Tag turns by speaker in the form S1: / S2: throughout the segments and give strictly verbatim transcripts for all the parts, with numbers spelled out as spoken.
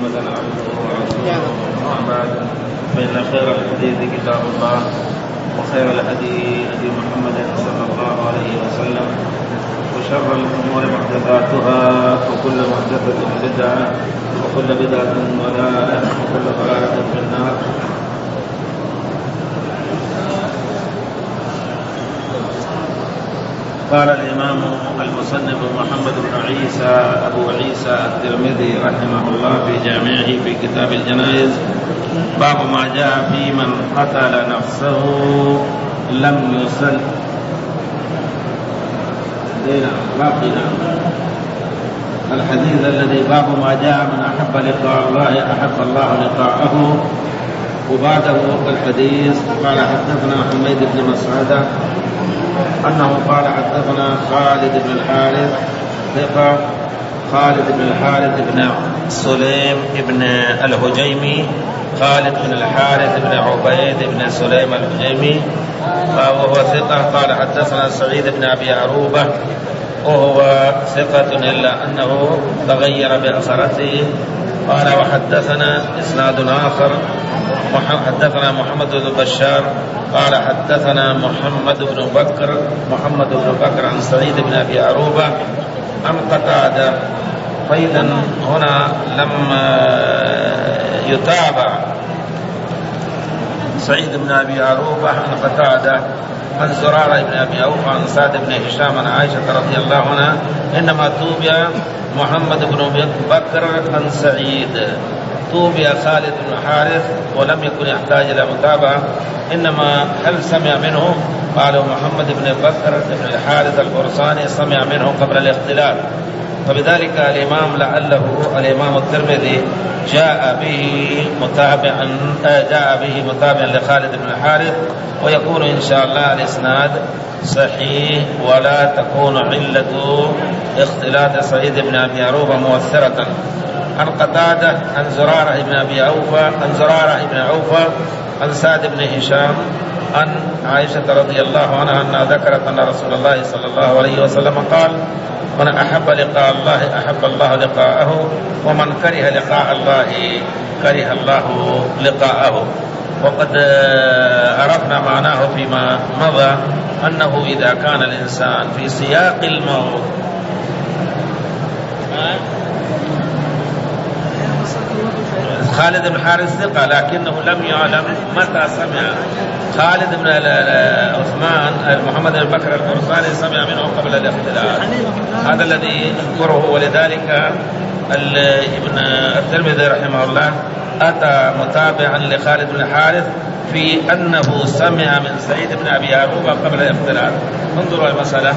S1: محمدا عبده ورسوله. أما بعد، فإن خير الحديث كتاب الله، وخير الهدي هدي محمد صلى الله عليه وسلم، وشر الأمور محدثاتها، وكل محدثة بدعة، وكل بدعة ضلالة، وكل ضلالة في النار. قال الإمام المصنف محمد بن عيسى أبو عيسى الترمذي رحمه الله في جامعه في كتاب الجنائز: باب ما جاء في من قتل نفسه لم يسل. الحديث الذي باب ما جاء من أحب لقاء الله أحب الله لقاءه. وبعده الحديث قال حدثنا حميد بن مسعدة أنه قال حدثنا خالد بن الحارث ثقة خالد بن الحارث بن سليم بن الهجيمي خالد بن الحارث بن عبيد بن سليم الهجيمي وهو ثقة. قال حدثنا سعيد بن أبي عروبة وهو ثقة إلا أنه تغير بأثرته. قال وحدثنا إسناد آخر حدثنا محمد بن بشار قال حدثنا محمد بن بكر محمد بن بكر عن سعيد بن أبي عروبة عن قتادة. فإذا هنا لم يتابع سعيد بن أبي عروبة عن قتادة عن زرارة بن أبي أوفى عن سعد بن هشام عن عائشة رضي الله عنها، إنما توبي محمد بن بكر عن سعيد. توبي خالد بن حارث ولم يكن يحتاج إلى متابعة، إنما هل سمع منه؟ قالوا محمد بن بكر بن الحارث البرصاني سمع منه قبل الاختلاف، فبذلك الإمام لعله الإمام الترمذي جاء به متابعا جاء به متابعا لخالد بن الحارث، ويكون إن شاء الله الإسناد صحيح ولا تكون علة اختلاط سعيد بن أبي عروبة مؤثرة. عن قتادة عن زرارة بن أبي أوفى عن زرارة بن أوفى عن سعد بن هشام عن عائشة رضي الله عنها أنها ذكرت أن رسول الله صلى الله عليه وسلم قال: من أحب لقاء الله أحب الله لقاءه، ومن كره لقاء الله كره الله لقاءه. وقد عرفنا معناه فيما مضى أنه إذا كان الإنسان في سياق الموت خالد بن حارث ثقة لكنه لم يعلم متى سمع خالد بن عثمان محمد بن بكر البرصاني سمع منه قبل الاختلاف. هذا الذي يذكره، ولذلك ابن الترمذي رحمه الله أتى متابعا لخالد بن حارث في أنه سمع من سعيد بن أبي عروبة قبل الاختلاف. انظروا المسألة،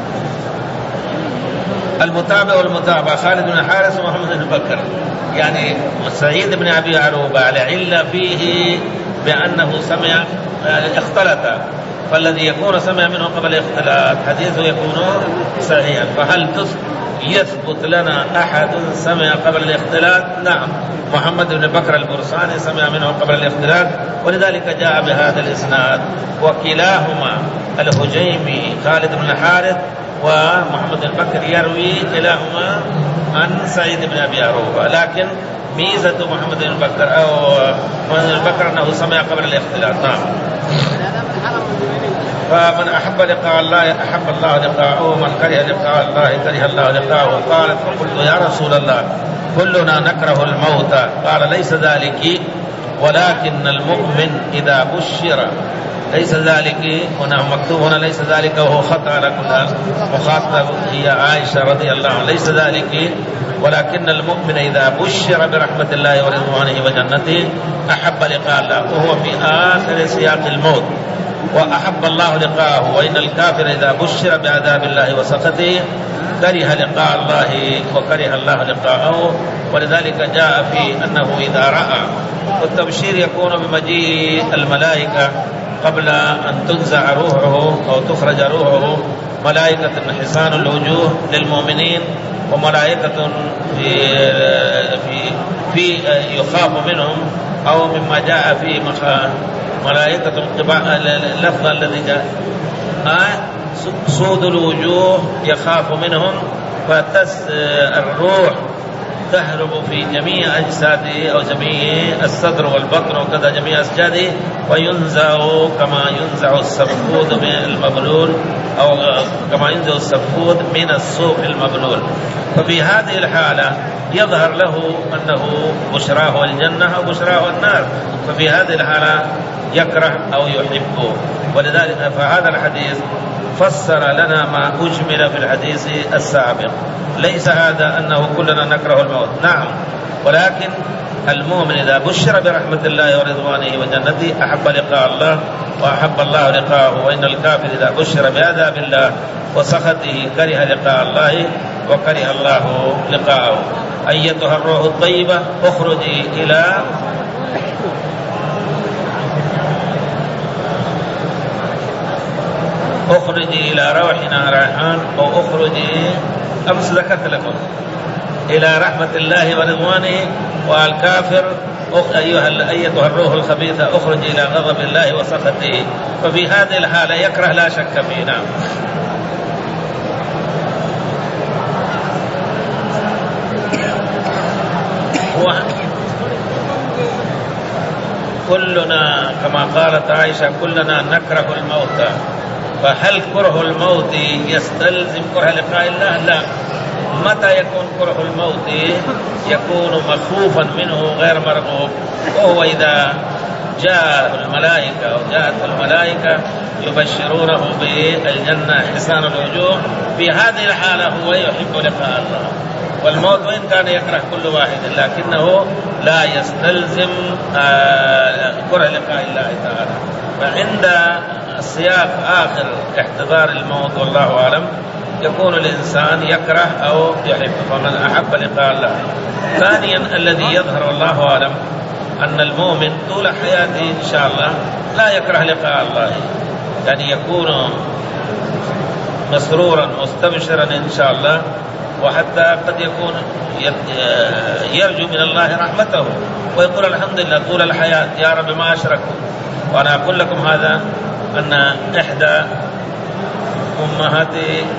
S1: المتابع والمتابع خالد بن حارث ومحمد بن بكر، يعني سعيد بن أبي عروبة لعل فيه بأنه سمع اختلط، فالذي يكون سمع منه قبل الاختلاط حديثه يكون صحيحا. فهل يثبت لنا أحد سمع قبل الاختلاط؟ نعم، محمد بن بكر البرصاني سمع منه قبل الاختلاط، ولذلك جاء بهذا الإسناد. وكلاهما الهجيمي خالد بن الحارث ومحمد بن بكر يروي كلاهما عن سعيد بن أبي عروبة، لكن ميزة محمد بن بكر أو محمد بن بكر أنه سمع قبل الاختلاط. نعم. فمن أحب لقاء الله أحب الله لقاءه، ومن كره لقاء الله كره الله لقاءه. قالت: فقلت يا رسول الله كلنا نكره الموت. قال: ليس ذلك، ولكن المؤمن إذا بشر ليس ذلك. هنا مكتوب هنا ليس ذلك، وهو خطأ على كل مخاطب هي عائشة رضي الله عنها. ليس ذلك، ولكن المؤمن إذا بشر برحمة الله ورضوانه وجنته أحب لقاء الله، وهو في آخر سياق الموت. وأحب الله لقاءه. وإن الكافر إذا بشر بعذاب الله وسخطه كره لقاء الله وكره الله لقاءه. ولذلك جاء في أنه إذا رأى، والتبشير يكون بمجيء الملائكة قبل أن تنزع روحه أو تخرج روحه، ملائكة حسان الوجوه للمؤمنين، وملائكة في في في يخاف منهم، أو مما جاء في ملائكة اللفظ الذي جاء سود الوجوه يخاف منهم، فتس الروح تهرب في جميع أجساده أو جميع الصدر والبطن وكذا جميع أسجاده، وينزع كما ينزع السفود من المبلول أو كما ينزع السفود من الصوف المبلول. ففي هذه الحالة يظهر له أنه بشراه الجنة أو بشراه النار، ففي هذه الحالة يكره أو يحبه. ولذلك فهذا الحديث فسر لنا ما أجمل في الحديث السابق. ليس هذا أنه كلنا نكره الموت، نعم، ولكن المؤمن إذا بشر برحمة الله ورضوانه وجنته أحب لقاء الله وأحب الله لقاءه، وإن الكافر إذا بشر بعذاب الله وسخطه كره لقاء الله وكره الله لقاءه. أيتها الروح الطيبة اخرجي إلى اخرجي إلى روحنا ريحان، أو اخرجي أمس ذكرت لكم إلى رحمة الله ورضوانه، والكافر أيها أيتها الروح الخبيثة اخرجي إلى غضب الله وسخطه. ففي هذه الحالة يكره لا شك فيه. نعم. كلنا كما قالت عائشة كلنا نكره الموت، فهل كره الموت يستلزم كره لقاء الله؟ لا. متى يكون كره الموت؟ يكون مخوفا منه غير مرغوب، وهو إذا جاء الملائكة أو جاءت الملائكة يبشرونه بالجنة حسان الوجوه، في هذه الحالة هو يحب لقاء الله. والموت وإن كان يكره كل واحد لكنه لا يستلزم كره لقاء الله تعالى. فعند السياق آخر احتضار الموت والله أعلم يكون الإنسان يكره أو يحب، فمن أحب لقاء الله. ثانيا الذي يظهر والله أعلم أن المؤمن طول حياته إن شاء الله لا يكره لقاء الله، يعني يكون مسرورا مستبشرا إن شاء الله، وحتى قد يكون يرجو من الله رحمته ويقول الحمد لله طول الحياة يا رب ما أشركوا. وأنا أقول لكم هذا أن إحدى أمهات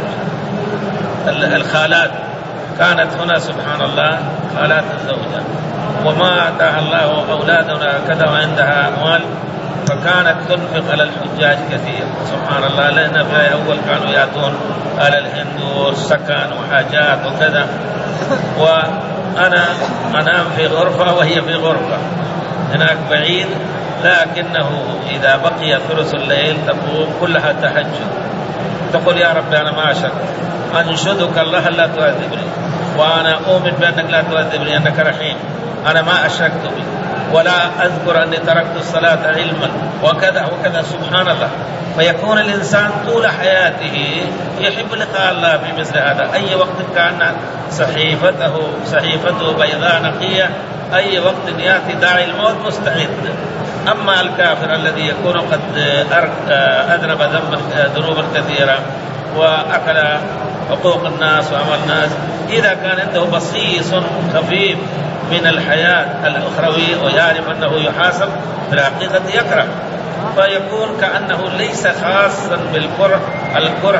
S1: الخالات كانت هنا سبحان الله خالات الزوجة، وما أتاها الله أولادنا كذا وعندها أموال، فكانت تنفق على الحجاج كثير سبحان الله، لأن في أول كانوا يأتون على الهند والسكن وحاجات وكذا، وأنا أنام في غرفة وهي في غرفة هناك بعيد، لكنه إذا بقي ثلث الليل تقوم كلها تهجد تقول يا رب أنا ما أشرك، أنشدك الله لا تؤذبني، وأنا أؤمن بأنك لا تؤذبني أنك رحيم، أنا ما أشركت بك، ولا أذكر أني تركت الصلاة علما وكذا وكذا سبحان الله. فيكون الإنسان طول حياته يحب لقاء الله في مثل هذا. أي وقت كان صحيفته صحيفته بيضاء نقية، أي وقت يأتي داعي الموت مستعد. أما الكافر الذي يكون قد أذنب ذنوبا كثيرة وأكل حقوق الناس وأموال الناس، إذا كان عنده بصيص خفيف من الحياة الأخروية ويعرف أنه يحاسب في الحقيقة يكره، فيكون كأنه ليس خاصا بالكره الكره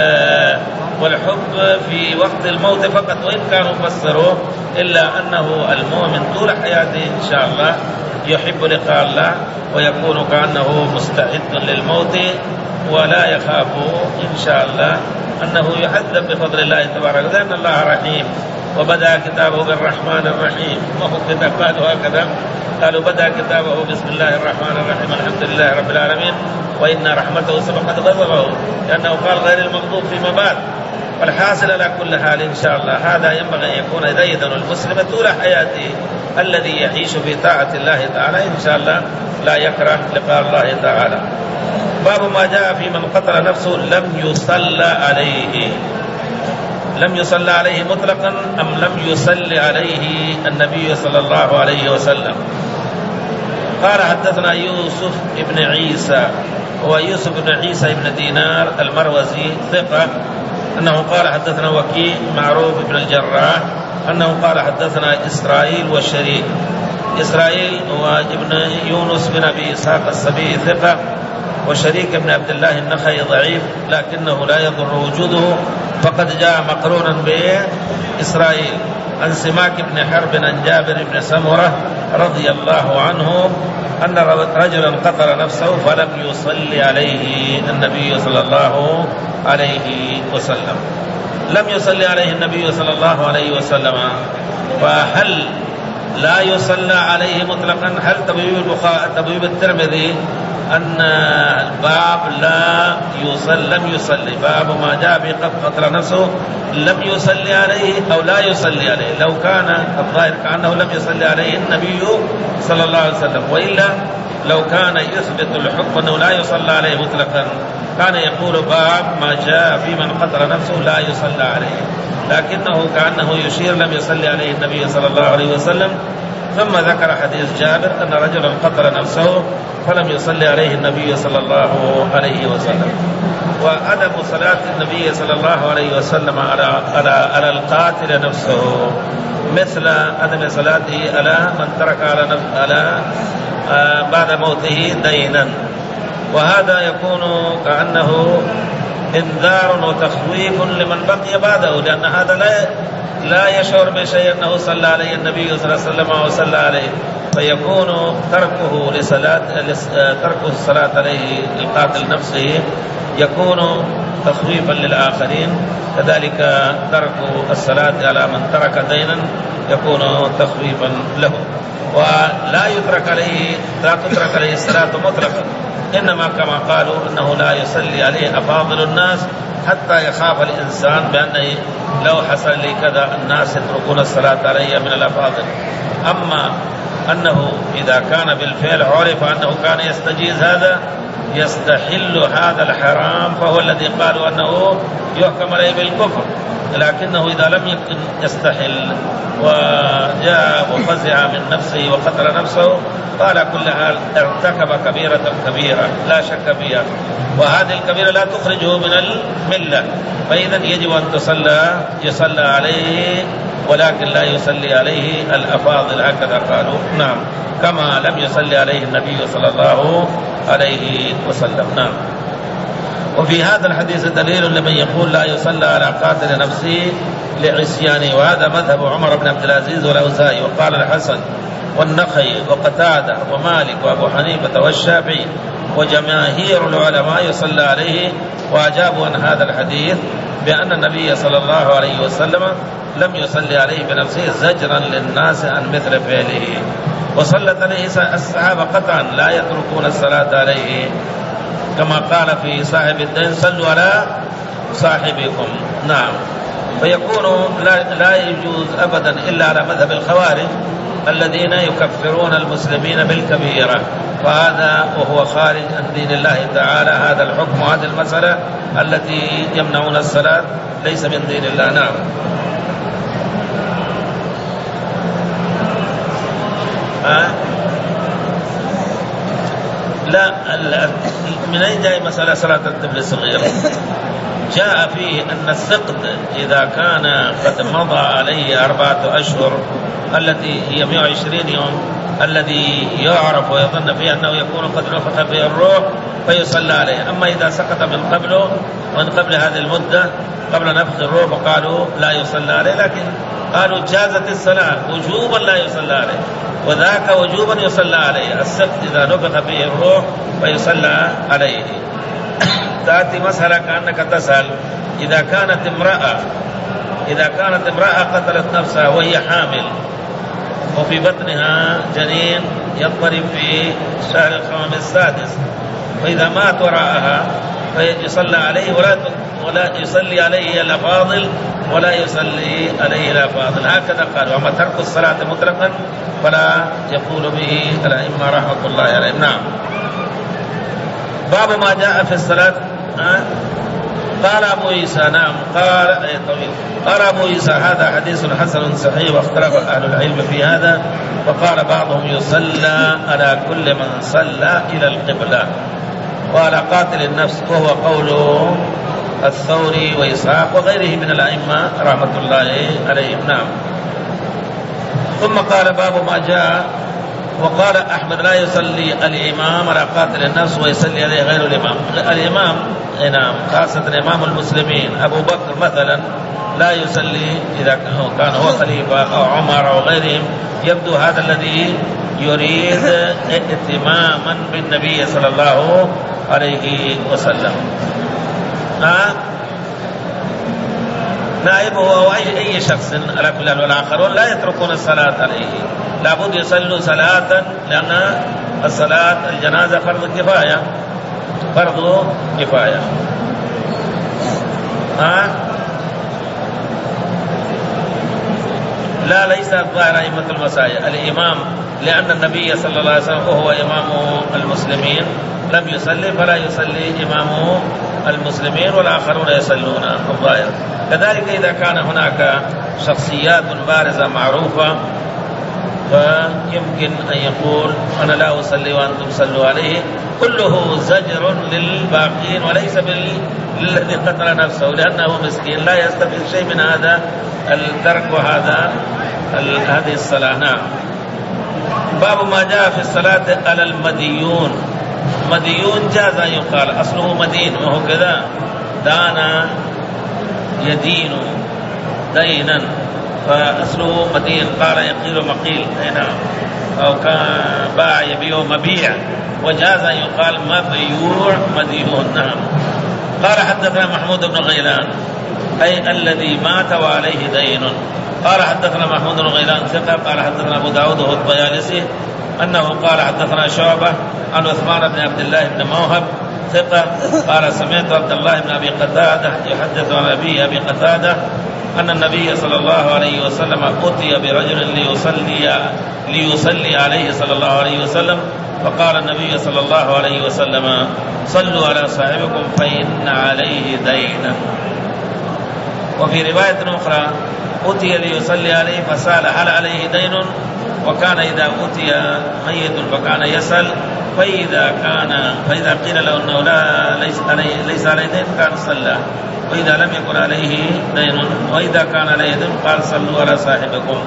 S1: والحب في وقت الموت فقط، وإن كانوا فسروه، إلا أنه المؤمن طول حياته إن شاء الله يحب لقاء الله ويكون كأنه مستعد للموت، ولا يخاف إن شاء الله أنه يعذب بفضل الله تبارك وتعالى، لأن الله رحيم. وبدأ كتابه بالرحمن الرحيم، وهو كتاب قالوا هكذا، قالوا بدأ كتابه بسم الله الرحمن الرحيم الحمد لله رب العالمين وإن رحمته سبقت غضبه، لأنه قال غير المغضوب فيما بعد. والحاصل على كل حال إن شاء الله هذا ينبغي أن يكون إذا المسلم طول حياته الذي يعيش في طاعة الله تعالى إن شاء الله لا يكره لقاء الله تعالى. باب ما جاء في من قتل نفسه لم يصلى عليه، لم يصلى عليه مطلقا أم لم يصلي عليه النبي صلى الله عليه وسلم. قال حدثنا يوسف بن عيسى، هو يوسف بن عيسى بن دينار المروزي ثقة، أنه قال حدثنا وكيع معروف بن الجراح أنه قال حدثنا إسرائيل والشريك. إسرائيل هو ابن يونس بن أبي إسحاق السبيعي ثقة، وشريك بن عبد الله النخعي ضعيف لكنه لا يضر وجوده، فقد جاء مقرونا بإسرائيل. عن سماك بن حرب عن جابر بن سمرة رضي الله عنه أن رجلا قتل نفسه فلم يصلي عليه النبي صلى الله عليه وسلم. لم يصلي عليه النبي صلى الله عليه وسلم، فهل لا يصلى عليه مطلقا؟ هل تبويب الترمذي أن الباب لا يصلي لم يصلي باب ما جاء في قتل نفسه لم يصلي عليه أو لا يصلي عليه؟ لو كان الظاهر كأنه لم يصلي عليه النبي صلى الله عليه وسلم، وإلا لو كان يثبت الحكم أنه لا يصلى عليه مطلقا كان يقول باب ما جاء في من قتل نفسه لا يصلى عليه، لكنه كأنه يشير لم يصلي عليه النبي صلى الله عليه وسلم. ثم ذكر حديث جابر أن رجلا قتل نفسه فلم يصلي عليه النبي صلى الله عليه وسلم. وأدب صلاة النبي صلى الله عليه وسلم على على على القاتل نفسه مثل عدم صلاته على من ترك على على آه بعد موته دينا، وهذا يكون كأنه انذار وتخويف لمن بقي بعده، لأن هذا لا لا يشعر بشيء أنه صلى عليه النبي صلى الله عليه وسلم وصلى عليه، فيكون تركه لصلاة تركه الصلاة عليه القاتل نفسه يكون تخويفا للآخرين، كذلك ترك الصلاة على من ترك دينا يكون تخويفا له. ولا يترك عليه لا تترك عليه الصلاة مطلقا، إنما كما قالوا أنه لا يصلي عليه أفاضل الناس حتى يخاف الإنسان بأن لو حصل لي كذا الناس يتركون الصلاة علي من الأفاضل. أما أنه إذا كان بالفعل عرف أنه كان يستجيز هذا يستحل هذا الحرام فهو الذي قالوا أنه يحكم عليه بالكفر، لكنه إذا لم يكن يستحل وجاء وفزع من نفسه وقتل نفسه فعلى كل حال ارتكب كبيرة كبيرة لا شك فيها، وهذه الكبيرة لا تخرجه من الملة، فإذا يجب أن تصلى يصلى عليه ولكن لا يصلي عليه الأفاضل، هكذا قالوا. نعم، كما لم يصلي عليه النبي صلى الله عليه وسلم. نعم. وفي هذا الحديث دليل لمن يقول لا يصلى على قاتل نفسه لعصيانه، وهذا مذهب عمر بن عبد العزيز والأوزاعي، وقال الحسن والنخعي وقتادة ومالك وأبو حنيفة والشافعي وجماهير العلماء يصلى عليه، وأجابوا عن هذا الحديث بأن النبي صلى الله عليه وسلم لم يصلي عليه بنفسه زجرا للناس عن مثل فعله، وصلت عليه الصحابة قطعا لا يتركون الصلاة عليه، كما قال في صاحب الدين صلوا على صاحبكم. نعم. فيكون لا, لا يجوز أبدا إلا على مذهب الخوارج الذين يكفرون المسلمين بالكبيرة، فهذا وهو خارج عن دين الله تعالى، هذا الحكم وهذه المسألة التي يمنعون الصلاة ليس من دين الله. نعم. أه؟ لا، من أين جاء مسألة صلاة الطفل الصغير؟ جاء فيه أن الثقد إذا كان قد مضى عليه أربعة أشهر التي هي مئة وعشرين يوم الذي يعرف ويظن فيه أنه يكون قد نفخ فيه الروح فيصلى عليه، أما إذا سقط من قبله من قبل هذه المدة قبل نفخ الروح فقالوا لا يصلى عليه، لكن قالوا جازت الصلاة وجوبا لا يصلى عليه، وذاك وجوبا يصلى عليه. السقط إذا نفخ فيه الروح فيصلى عليه. تأتي مسألة كأنك تسأل إذا كانت امرأة إذا كانت امرأة قتلت نفسها وهي حامل وفي بطنها جنين يضطرب في الشهر الخامس السادس، فإذا مات وراءها فيصلى عليه ولا ولا يصلي عليه الأفاضل ولا يصلي عليه الأفاضل، هكذا قالوا. أما ترك الصلاة مطلقا فلا يقول به الأئمة رحمة الله عليهم. نعم. باب ما جاء في الصلاة. أه؟ قال أبو عيسى نعم قال أي طويل قال أبو عيسى هذا حديث حسن صحيح، واختلف أهل العلم في هذا، وقال بعضهم يصلى على كل من صلى إلى القبلة وعلى قاتل النفس، وهو قول الثوري وإسحاق وغيره من الأئمة رحمة الله عليهم. نعم. ثم قال باب ما جاء، وقال أحمد لا يصلي الإمام على قاتل النفس ويصلي عليه غير الإمام. الإمام نعم خاصة إمام المسلمين أبو بكر مثلا لا يصلي إذا كان هو خليفة أو عمر أو غيرهم. يبدو هذا الذي يريد اهتماما بالنبي صلى الله عليه وسلم. ها نائبه هو أي شخص على كل حال، والآخرون لا يتركون الصلاة عليه، لابد يصلوا صلاة، لأن الصلاة الجنازة فرض كفاية، فرض كفاية. ها لا ليس الظاهر أئمة المساجد الإمام، لأن النبي صلى الله عليه وسلم وهو إمام المسلمين لم يصلي، فلا يصلي إمام المسلمين والآخرون يصلون الظاهر. كذلك إذا كان هناك شخصيات بارزة معروفة فيمكن أن يقول أنا لا أصلي وأنتم صلوا عليه، كله زجر للباقين وليس بالذي قتل نفسه، لأنه مسكين لا يستفيد شيء من هذا الترك وهذا هذه الصلاة. نعم. باب ما جاء في الصلاة على المديون. مديون جاز أن يقال، أصله مدين وهو كذا، دانا يدين دينا فأصله مدين، قال يقيل مقيل، نعم، أو كان باع يبيع مبيع، وجاز أن يقال مبيوع مديون. نعم. قال حدثنا محمود بن غيلان أي الذي مات وعليه دين. قال حدثنا محمود بن غيلان ثقة. قال حدثنا أبو داود وهو الطيالسي أنه قال حدثنا شعبة عن عثمان بن عبد الله بن موهب ثقة قال سمعت عبد الله بن أبي قتادة يحدث عن أبي أبي قتادة أن النبي صلى الله عليه وسلم أتي برجل ليصلي ليصلي عليه صلى الله عليه وسلم، فقال النبي صلى الله عليه وسلم صلوا على صاحبكم فإن عليه دينا. وفي رواية أخرى أتي ليصلي عليه فسأل هل عليه دين، وكان إذا أتي ميت فكان يسأل، فإذا كان فإذا قيل له أنه لا ليس عليه ليس عليه دين كان صلى، وإذا لم يكن عليه دين وإذا كان عليه دين قال صلوا على صاحبكم.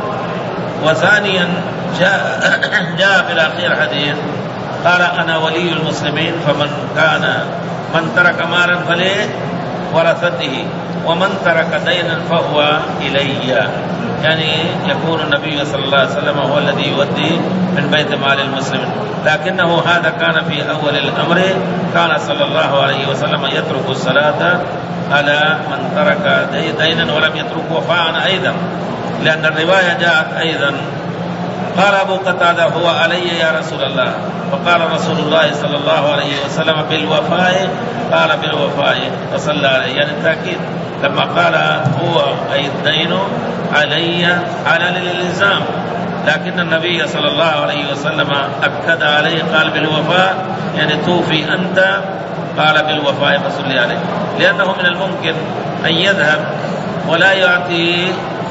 S1: وثانيا جاء جاء في الأخير حديث قال أنا ولي المسلمين، فمن كان من ترك مالا فليه ورثته، ومن ترك دينا فهو إلي، يعني يكون النبي صلى الله عليه وسلم هو الذي يودي من بيت مال المسلمين. لكنه هذا كان في أول الأمر، كان صلى الله عليه وسلم يترك الصلاة على من ترك دينا ولم يترك وفاء أيضا، لأن الرواية جاءت أيضا قال أبو قتادة هو علي يا رسول الله، فقال رسول الله صلى الله عليه وسلم بالوفاء، قال بالوفاء فصلى عليه، يعني التأكيد لما قال هو أي الدين علي على للإلزام، لكن النبي صلى الله عليه وسلم أكد عليه قال بالوفاء، يعني توفي أنت، قال بالوفاء فصلي عليه، لأنه من الممكن أن يذهب ولا يعطي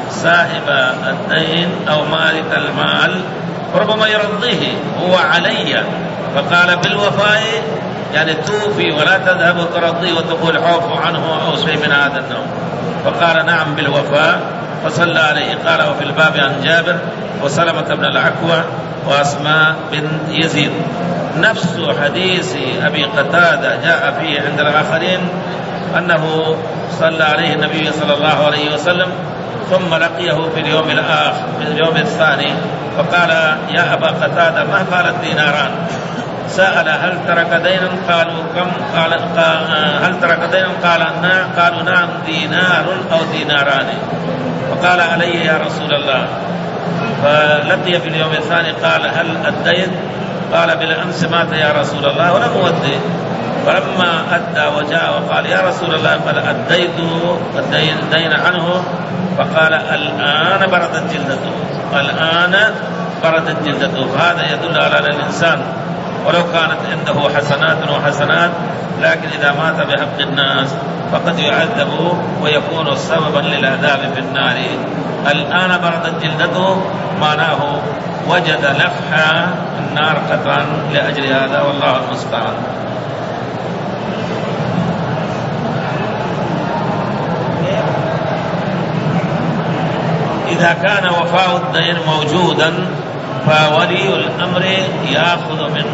S1: صاحب الدين أو مالك المال، ربما يرضيه هو علي، فقال بالوفاء يعني توفي ولا تذهب وترضيه وتقول عفو عنه أو شيء من هذا النوع، فقال نعم بالوفاء فصلى عليه. قال وفي الباب عن جابر وسلمة بن العكوى وأسماء بنت يزيد. نفس حديث أبي قتادة جاء فيه عند الآخرين أنه صلى عليه النبي صلى الله عليه وسلم ثم لقيه في اليوم الآخر في اليوم الثاني فقال يا أبا قتادة ما قال الديناران؟ سأل هل ترك دينا؟ قالوا كم؟ قال هل ترك دينا؟ قال نعم. قالوا نعم دينار أو ديناران. فقال علي يا رسول الله. فلقي في اليوم الثاني قال هل أديت؟ قال بالأمس مات يا رسول الله ولم أودي. فلما أدى وجاء وقال يا رسول الله قد أديت الدين عنه، فقال الآن بردت جلدته، الآن بردت جلدته. هذا يدل على الإنسان ولو كانت عنده حسنات وحسنات، لكن إذا مات بحق الناس فقد يعذب ويكون سببا للعذاب في النار. الآن بردت جلدته معناه وجد لفح النار قطعا لأجل هذا، والله المستعان. إذا كان وفاء الدين موجودا فولي الأمر يأخذ من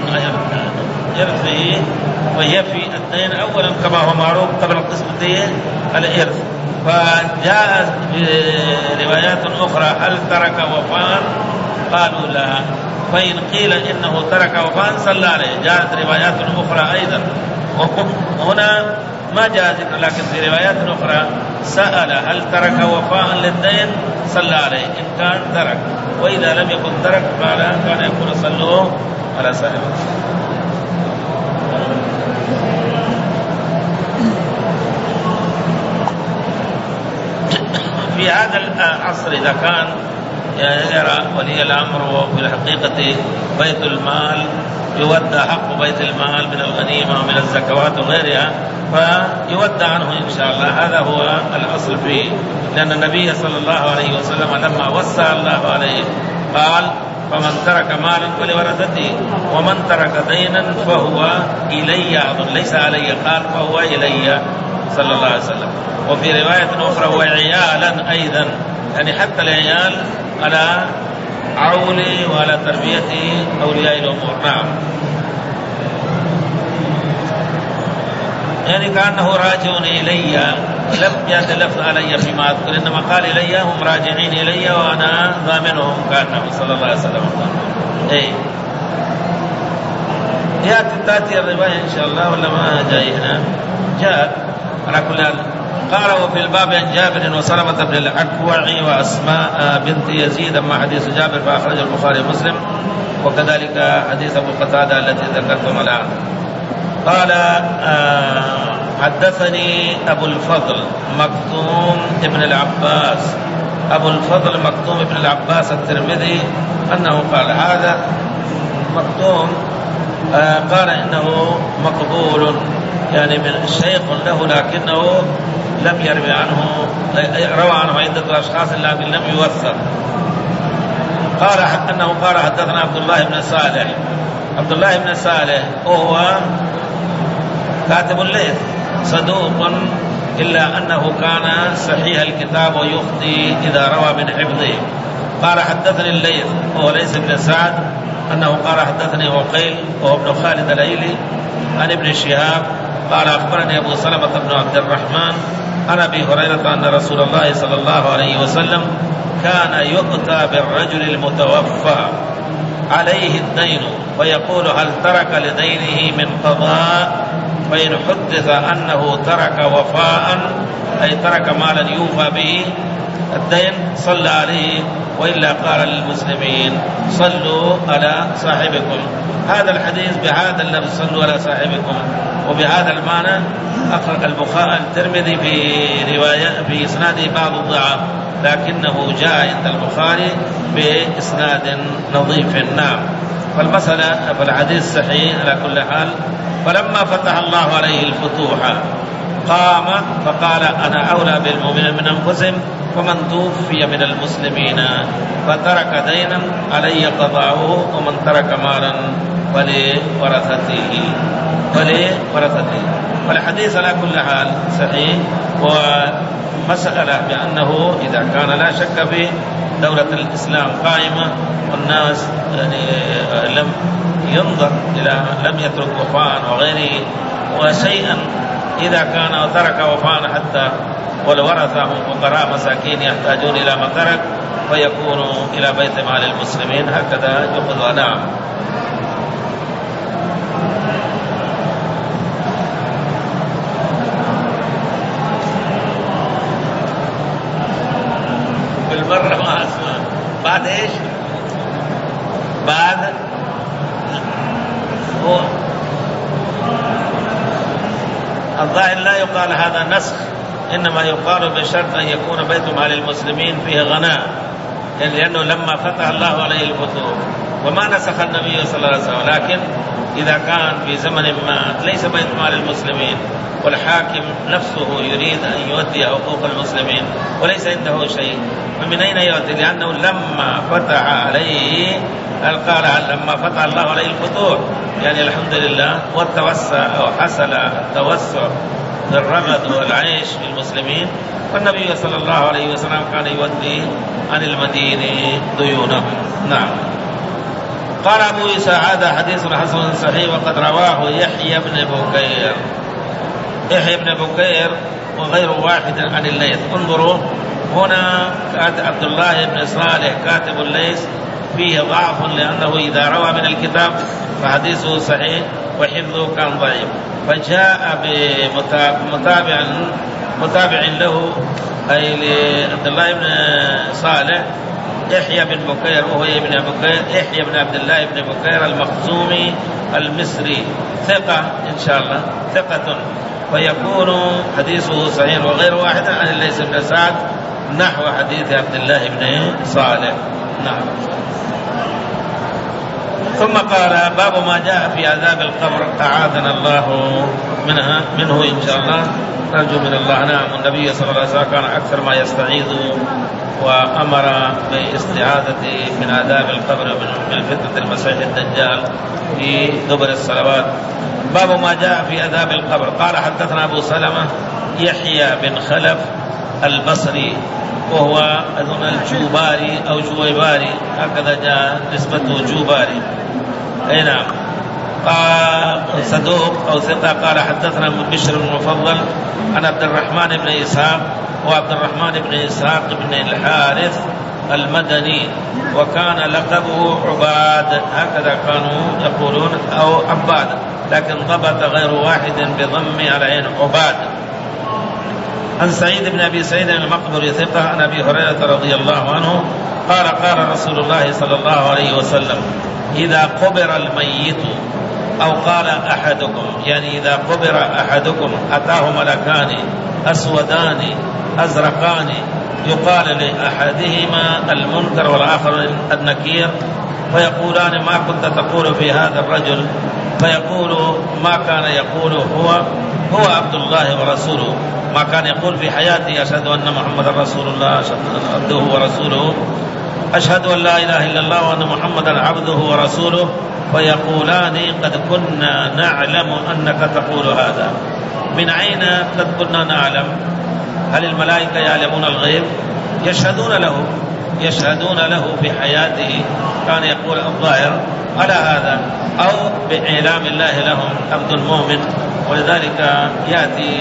S1: إرثه ويفي الدين أولا كما هو معروف قبل القسمتين الإرث، فجاء في روايات أخرى هل ترك وفاء؟ قالوا لا. فإن قيل إنه ترك وفاء صلى عليه. جاءت روايات أخرى أيضا، وهنا ما جاء ذكر، لكن في روايات أخرى سأل هل ترك وفاء للدين صلى عليه إن كان ترك، وإذا لم يكن ترك قال كان يكون صلوا على صاحبه. في هذا العصر إذا كان يرى ولي الأمر في الحقيقة بيت المال يودع حق بيت المال من الغنيمة ومن الزكوات وغيرها فيودع عنه إن شاء الله، هذا هو الأصل فيه، لأن النبي صلى الله عليه وسلم لما وسع الله عليه قال فمن ترك مالا فلورثته ومن ترك دينا فهو إلي، أظن ليس علي، قال فهو إلي صلى الله عليه وسلم. وفي رواية أخرى وعيالا أيضا، يعني حتى العيال على عول وعلى تربية أولياء الأمور. نعم، يعني كأنه راجعون إلي، لم يتلف علي فيما أذكر، إنما قال إلي هم راجعين إلي وأنا ضامنهم كأنه صلى الله عليه وسلم. إيه يأتي تأتي الرواية إن شاء الله ولا ما جاي هنا؟ جاءت على كل حال. قال وفي الباب عن جابر وسلمة بن الأكوع وأسماء بنت يزيد أما حديث جابر فأخرج البخاري ومسلم، وكذلك حديث أبو قتادة التي ذكرتم الآن. قال آه حدثني أبو الفضل مكتوم ابن العباس أبو الفضل مكتوم ابن العباس الترمذي أنه قال هذا مكتوم آه قال إنه مقبول، يعني من شيخ له لكنه لم يروي عنه، روى عنه عدة أشخاص لكن لم يوثق. قال أنه قال حدثنا عبد الله بن صالح. عبد الله بن صالح وهو كاتب الليث صدوق، إلا أنه كان صحيح الكتاب ويخطي إذا روى من حفظه. قال حدثني الليث وهو ليس بن سعد أنه قال حدثني وقيل وهو ابن خالد الأيلي عن ابن شهاب قال أخبرني أبو سلمة بن عبد الرحمن عن أبي هريرة أن رسول الله صلى الله عليه وسلم كان يؤتى بالرجل المتوفى عليه الدين ويقول هل ترك لدينه من قضاء، فإن حدث أنه ترك وفاء أي ترك مالا يوفى به الدين صلى عليه، وإلا قال للمسلمين صلوا على صاحبكم. هذا الحديث بهذا اللفظ صلوا على صاحبكم وبهذا المعنى أخرج البخاري الترمذي في رواية في إسناده بعض الضعف، لكنه جاء عند البخاري بإسناد نظيف. نعم، فالمسألة فالحديث صحيح على كل حال. فلما فتح الله عليه الفتوح قام فقال أنا أولى بالمؤمنين من أنفسهم، ومن توفي من المسلمين فترك دينا علي قضاؤه، ومن ترك مالا فلورثته فلورثته. والحديث على كل حال صحيح، ومسألة بأنه إذا كان لا شك في دولة الإسلام قائمة والناس يعني لم ينظر إلى لم يترك وفاء وغيره وشيئا، إذا كان وترك وفاء حتى والورثة هم فقراء مساكين يحتاجون إلى ما ترك فيكونوا إلى بيت مال المسلمين، هكذا يأخذ. نعم. بالمرة ما أسمع بعد إيش؟ بعد هو الظاهر لا يقال هذا نسخ، إنما يقال بشرط أن يكون بيت مال المسلمين فيه غناء، لأنه لما فتح الله عليه الفتوح وما نسخ النبي صلى الله عليه وسلم، لكن إذا كان في زمن ما ليس بيت مال المسلمين والحاكم نفسه يريد أن يؤدي حقوق المسلمين وليس عنده شيء، فمن أين يؤدي؟ لأنه لما فتح عليه قال لما فتح الله عليه الفتوح، يعني الحمد لله، والتوسع أو حصل التوسع في الرغد والعيش في المسلمين، فالنبي صلى الله عليه وسلم كان يودي عن المدينة ديونه. نعم. قال أبو عيسى هذا حديث حسن صحيح وقد رواه يحيى بن بكير. يحيى بن بكير وغير واحد عن الليث. انظروا هنا عبد الله بن صالح كاتب الليث فيه ضعف، لأنه إذا روى من الكتاب فحديثه صحيح وحفظه كان ضعيف، فجاء بمتابع متابع له أي لعبد الله بن صالح يحيى بن بكير، وهو ابن بكير يحيى بن عبد الله بن بكير المخزومي المصري، ثقة إن شاء الله، ثقة، فيكون حديثه صحيح وغير واحد عن الليث بن سعد نحو حديث عبد الله بن صالح. نعم. ثم قال باب ما جاء في عذاب القبر، أعاذنا الله منها منه إن شاء الله، نرجو من الله. نعم. النبي صلى الله عليه وسلم كان أكثر ما يستعيذ وأمر باستعاذة من عذاب القبر من فتنة المسيح الدجال في دبر الصلوات. باب ما جاء في عذاب القبر. قال حدثنا أبو سلمة يحيى بن خلف البصري، وهو أظن الجوباري أو جويباري، هكذا جاء نسبته جوباري. أي نعم. قال صدوق أو ثقة. قال حدثنا بشر بن مفضل عن عبد الرحمن بن إسحاق، وعبد الرحمن بن إسحاق بن الحارث المدني، وكان لقبه عباد، هكذا كانوا يقولون، أو عباد، لكن ضبط غير واحد بضم على عين عباد. عن سعيد بن أبي سعيد المقبري ثقة عن أبي هريرة رضي الله عنه قال قال رسول الله صلى الله عليه وسلم إذا قبر الميت، أو قال أحدكم، يعني إذا قبر أحدكم أتاه ملكان أسودان أزرقان يقال لأحدهما المنكر والآخر النكير، فيقولان ما كنت تقول في هذا الرجل؟ فيقول ما كان يقول هو هو عبد الله ورسوله، ما كان يقول في حياته أشهد أن محمد رسول الله عبده ورسوله، أشهد أن لا إله إلا الله وأن محمدا عبده ورسوله. فيقولان قد كنا نعلم أنك تقول هذا. من أين قد كنا نعلم؟ هل الملائكة يعلمون الغيب؟ يشهدون له يشهدون له في حياته، كان يقول الظاهر على هذا، أو بإعلام الله لهم عبد المؤمن. ولذلك يأتي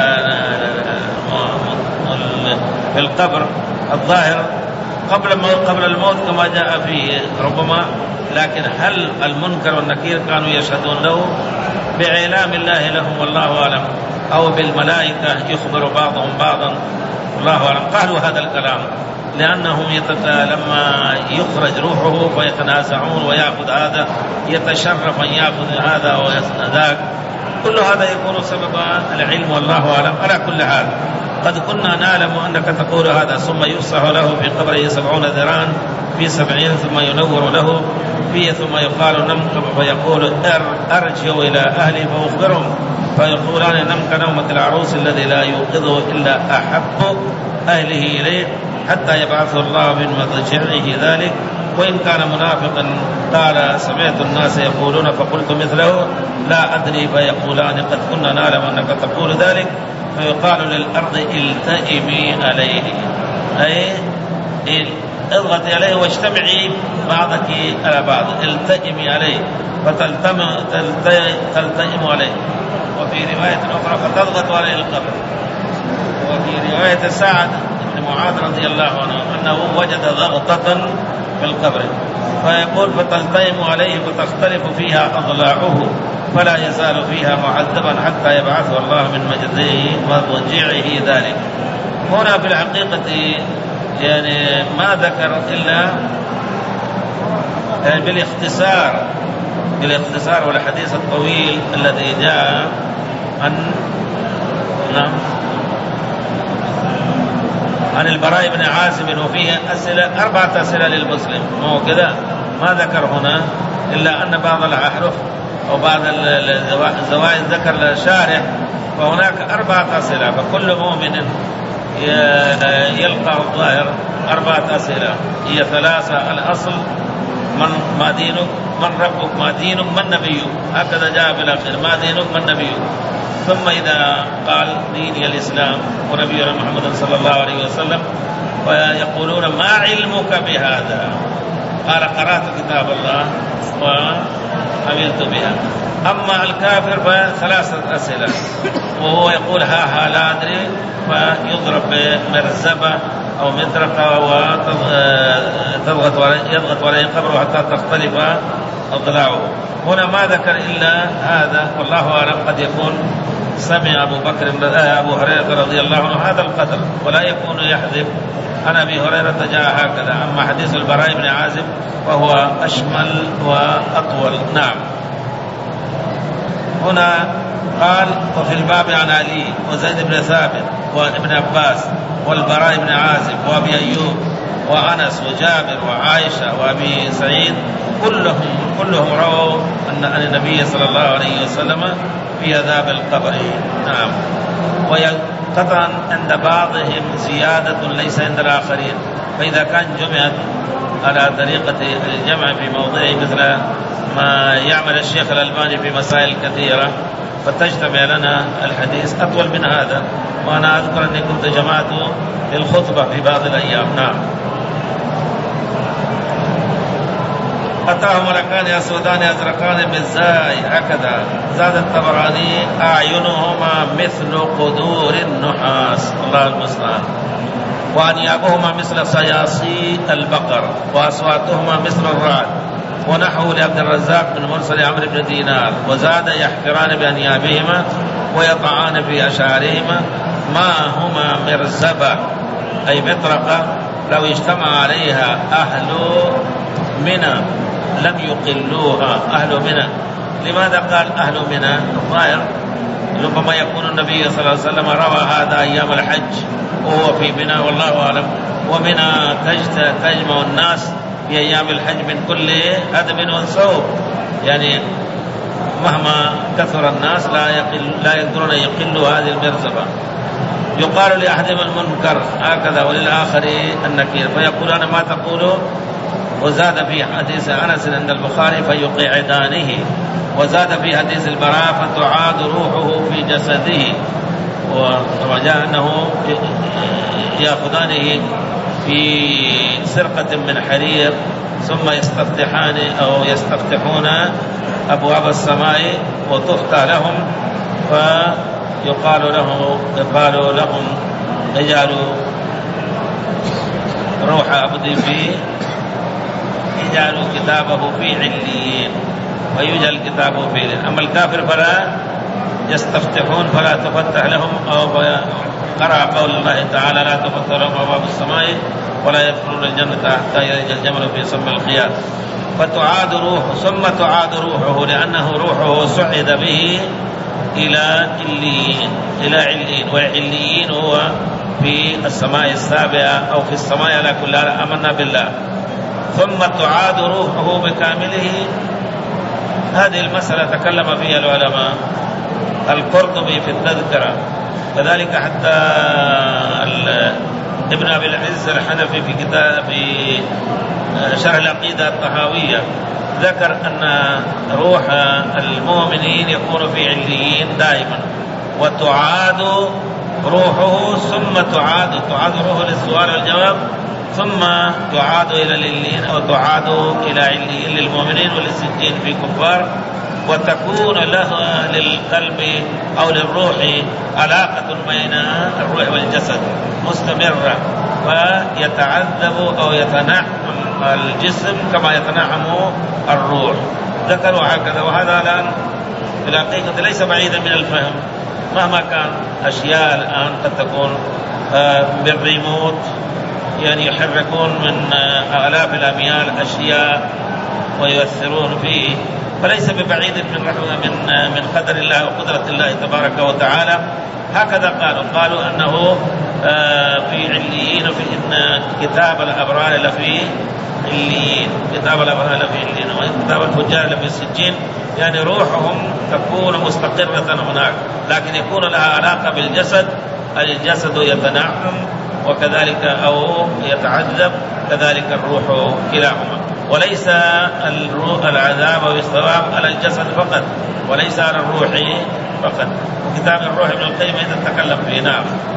S1: في القبر الظاهر قبل قبل الموت كما جاء فيه ربما، لكن هل المنكر والنكير كانوا يشهدون له بإعلام الله لهم والله أعلم، أو بالملائكة يخبر بعضهم بعضا والله أعلم. قالوا هذا الكلام لأنهم يتت... لما يخرج روحه فيتنازعون ويأخذ هذا، يتشرف أن يأخذ هذا وذاك، كل هذا يكون سبب العلم والله أعلم. على كل حال قد كنا نعلم أنك تقول هذا، ثم يفسح له في قبره سبعون ذراعا في سبعين، ثم ينور له فيه، ثم يقال نمك، فيقول أرجع إلى أهلي فأخبرهم، فيقولان نمك نومة العروس الذي لا يوقظه إلا أحب أهله إليه حتى يبعثه الله من مضجعه ذلك. وإن كان منافقا قال سمعت الناس يقولون فقلت مثله لا أدري، فيقولان قد كنا نعلم أنك تقول ذلك، فيقال للأرض التئمي عليه، أي اضغطي عليه واجتمعي بعضك على بعض، التئمي عليه فتلتم تلتئم عليه. وفي رواية أخرى فتضغط عليه القبر. وفي رواية سعد بن معاذ رضي الله عنه أنه وجد ضغطة في القبر، فيقول فتلتئم عليه فتختلف فيها أضلاعه، فلا يزال فيها معذبا حتى يبعثه الله من مضجعه ذلك. هنا في الحقيقة يعني ما ذكر إلا يعني بالاختصار بالاختصار والحديث الطويل الذي جاء عن نعم عن البراء بن عازب، وفيه أسئلة أربعة أسئلة للمسلم، ما هو كذا، ما ذكر هنا إلا أن بعض الأحرف أو بعض الزوائد ذكر الشارح، فهناك أربعة أسئلة، فكل مؤمن يلقى الظاهر أربعة أسئلة، هي ثلاثة: الأصل من ما دينك، من ربك، ما دينك، من نبيك، هكذا جاء في الأخير ما دينك من نبيك. ثم إذا قال ديني الإسلام ونبينا محمد صلى الله عليه وسلم، ويقولون ما علمك بهذا؟ قال قرأت كتاب الله وعملت بها. أما الكافر فثلاثة أسئلة: وهو يقول ها ها لا أدري، فيضرب بمرزبة أو مطرقة وتضغط يضغط عليه قبره حتى تختلف أضلاعه. هنا ما ذكر إلا هذا، والله أعلم. قد يكون سمع أبو بكر أبو هريرة رضي الله عنه هذا القدر، ولا يكون يحذف عن أبي هريرة جاء هكذا. أما حديث البراء بن عازب فهو أشمل وأطول. نعم. هنا قال وفي الباب عن علي وزيد بن ثابت وابن عباس والبراء بن عازب وأبي أيوب وأنس وجابر وعائشة وأبي سعيد كلهم كلهم رووا أن النبي صلى الله عليه وسلم في عذاب القبر. نعم. وقطعا عند بعضهم زيادة ليس عند الآخرين، فإذا كان جمعت على طريقة الجمع في موضعه مثل ما يعمل الشيخ الألباني في مسائل كثيرة، فتجتمع لنا الحديث أطول من هذا. وأنا أذكر أني كنت جمعت الخطبة في بعض الأيام. نعم. أتاهم ملكان أسودان أزرقان بالزاي هكذا. زاد الطبراني أعينهما مثل قدور النحاس، الله المستعان، وأنيابهما مثل صياصي البقر، وأصواتهما مثل الرعد، ونحو لعبد الرزاق بن مرسل عمرو بن دينار. وزاد يحفران بأنيابهما ويطعان في أشعارهما، ما هما مرزبة أي مطرقة لو اجتمع عليها أهل منى لم يقلوها. أهل منى، لماذا قال أهل منى؟ الظاهر ربما يكون النبي صلى الله عليه وسلم روى هذا أيام الحج وهو في منى، والله أعلم. ومنى تجمع الناس في أيام الحج من كل هدم وانصوب، يعني مهما كثر الناس لا يقل لا يقدرون يقلوا هذه المرزبة. يقال لأحدهم المنكر هكذا وللآخر النكير، فيقول أنا ما تقول. وزاد في حديث أنس عند البخاري فيقعدانه. وزاد في حديث البراء فتعاد روحه في جسده. وجاء أنه يأخذانه في سرقة من حرير ثم يستفتحان أو يستفتحون أبواب السماء وتفتح لهم، فيقال له يقال لهم اجعلوا روح عبدي في يجعلوا كتابه في عليين ويجعل كتابه في عليين. أما الكافر فلا يستفتحون فلا تفتح لهم، أو قرأ قول الله تعالى لا تفتح لهم أبواب السماء ولا يدخلون الجنة حتى يلج الجمل في سم الخياط. فتعاد روحه ثم تعاد روحه لأنه روحه صعد به إلى عليين إلى عليين وعليين هو في السماء السابعة أو في السماء على كل آمنا بالله. ثم تعاد روحه بكامله. هذه المسألة تكلم فيها العلماء، القرطبي في التذكرة، كذلك حتى ابن أبي العز الحنفي في كتاب في شرح العقيدة الطحاوية ذكر أن روح المؤمنين يكون في عليين دائما، وتعاد روحه ثم تعاد تعاد روحه للسؤال والجواب، ثم تعاد إلى العليين أو تعاد إلى عليين للمؤمنين وللسجين في كفار. وتكون له للقلب أو للروح علاقة بين الروح والجسد مستمرة، فيتعذب أو يتنعم الجسم كما يتنعم الروح. ذكروا هكذا. وهذا الآن في الحقيقة ليس بعيدا من الفهم، مهما كان أشياء الآن قد تكون بالريموت، يعني يحركون من آلاف الأميال أشياء ويؤثرون فيه، فليس ببعيد من من من قدر الله وقدرة الله تبارك وتعالى. هكذا قالوا قالوا أنه في عليين، وفي إن كتاب الأبرار لفي عليين، كتاب الأبرار لفي عليين، وكتاب الفجار لفي السجين. يعني روحهم تكون مستقرة هناك، لكن يكون لها علاقة بالجسد، الجسد يتنعم وكذلك أو يتعذب، كذلك الروح كلاهما. وليس العذاب والثواب على الجسد فقط، وليس على الروح فقط. كتاب الروح ابن القيم إذا تكلم فيه. نعم.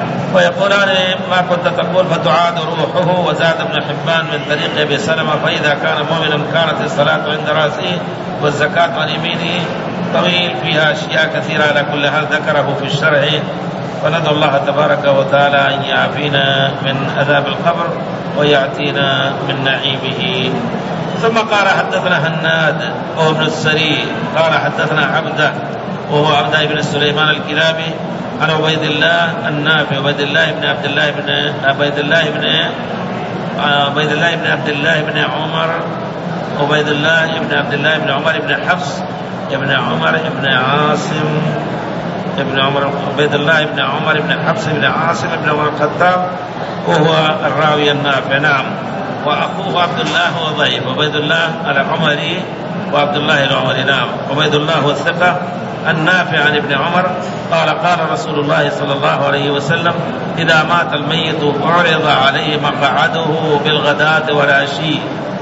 S1: ويقولان ما كنت تقول فتعاد روحه. وزاد ابن حبان من طريق أبي سلمة فإذا كان مؤمنا كانت الصلاة عند رأسه والزكاة عن يمينه. طويل فيها أشياء كثيرة، على كل حال ذكره في الشرع. فندعو الله تبارك وتعالى أن يعافينا من عذاب القبر ويعطينا من نعيمه. ثم قال حدثنا هناد وهو ابن السري قال حدثنا عبده وهو عبده بن سليمان الكلابي عن عبيد الله النافع عبيد الله بن عبد الله بن عبيد الله بن عبيد الله بن عبد الله بن عمر عبيد الله بن عبد الله بن عمر بن حفص ابن عمر بن عاصم ابن عمر عبيد الله بن عمر بن حفص بن عاصم بن عمر الخطاب وهو الراوي النافع. نعم. وأخوه عبد الله هو ضعيف، عبيد الله العمري وعبد الله العمري. نعم. عبيد الله هو الثقة النافع عن ابن عمر قال قال رسول الله صلى الله عليه وسلم إذا مات الميت عرض عليه مقعده بالغداة والعشي.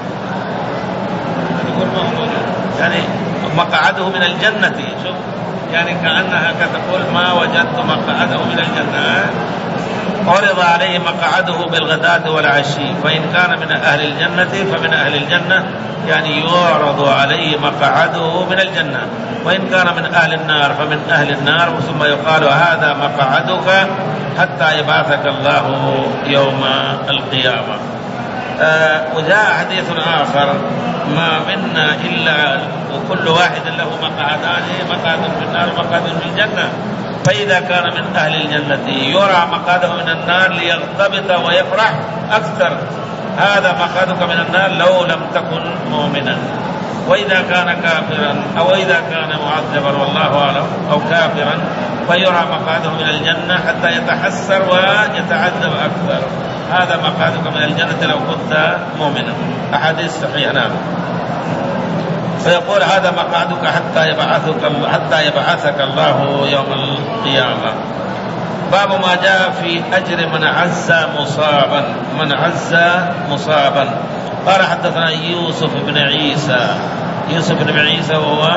S1: يعني مقعده من الجنة، شوف يعني كأنها كتقول ما وجدت مقعده من الجنة. عرض عليه مقعده بالغداة والعشي، فإن كان من أهل الجنة فمن أهل الجنة، يعني يعرض عليه مقعده من الجنة. وإن كان من أهل النار فمن أهل النار، ثم يقال هذا مقعدك حتى يبعثك الله يوم القيامة. آه وجاء حديث آخر ما منا إلا وكل واحد له مقعدان، مقعد في النار ومقعد في الجنة. فإذا كان من أهل الجنة يرى مقعده من النار ليغتبط ويفرح أكثر، هذا مقعدك من النار لو لم تكن مؤمنا. وإذا كان كافرا أو إذا كان معذبا والله أعلم أو كافرا فيرى مقعده من الجنة حتى يتحسر ويتعذب أكثر، هذا مقعدك من الجنة لو كنت مؤمنا. أحاديث صحيحة. نعم. فيقول هذا مقعدك حتى يبعثك حتى يبعثك الله يوم القيامة. باب ما جاء في أجر من عز مصابا من عز مصابا قال حدثنا يوسف بن عيسى يوسف بن عيسى وهو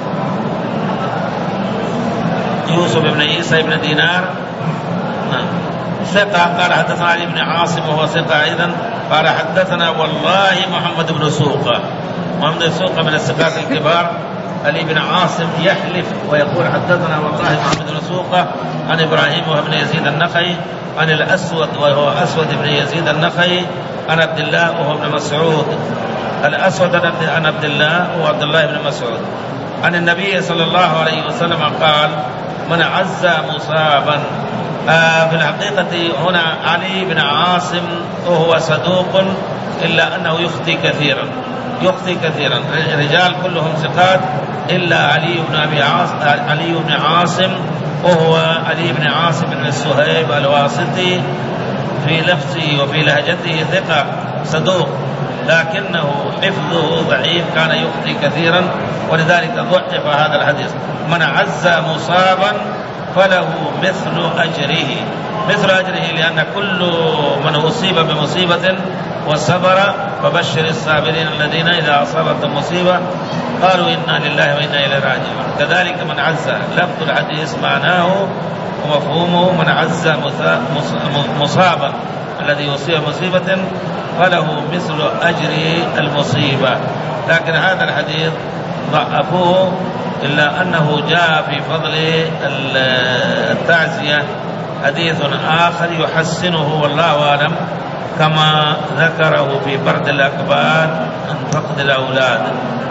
S1: يوسف بن عيسى بن دينار ثقة قال حدثنا علي بن عاصم وهو ثقة أيضا قال حدثنا والله محمد بن سوقة محمد بن سوقة من الثقات الكبار. علي بن عاصم يحلف ويقول حدثنا والله محمد بن سوقة عن إبراهيم وهو ابن يزيد النخعي عن الأسود وهو أسود بن يزيد النخعي عن عبد الله وهو ابن مسعود. الأسود عن عبد الله وهو عبد الله بن مسعود عن النبي صلى الله عليه وسلم قال من عز مصابا. آه في الحقيقة هنا علي بن عاصم وهو صدوق إلا أنه يخطي كثيرا يخطي كثيرا الرجال كلهم ثقات إلا علي بن أبي عاصم علي بن عاصم وهو علي بن عاصم بن السهيب الواسطي في لفظه وفي لهجته ثقة صدوق، لكنه حفظه ضعيف كان يخطي كثيرا ولذلك ضعف هذا الحديث. من عز مصابا فله مثل أجره مثل أجره لأن كل من أصيب بمصيبة وصبر فبشر الصابرين الذين إذا أصابتهم مصيبة قالوا إنا لله وإنا إليه راجعون. كذلك من عز لفظ الحديث معناه ومفهومه من عز مصابا الذي يصيب مصيبة فله مثل أجر المصيبة، لكن هذا الحديث ضعفوه إلا أنه جاء في فضل التعزية حديث آخر يحسنه والله أعلم كما ذكره في برد الأكباد عن فقد الأولاد.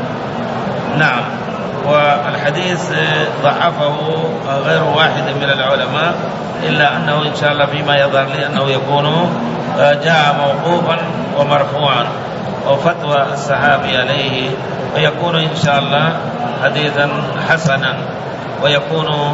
S1: نعم. والحديث ضعفه غير واحد من العلماء إلا أنه إن شاء الله فيما يظهر لي أنه يكون جاء موقوفا ومرفوعا وفتوى الصحابي عليه ويكون إن شاء الله حديثا حسنا ويكون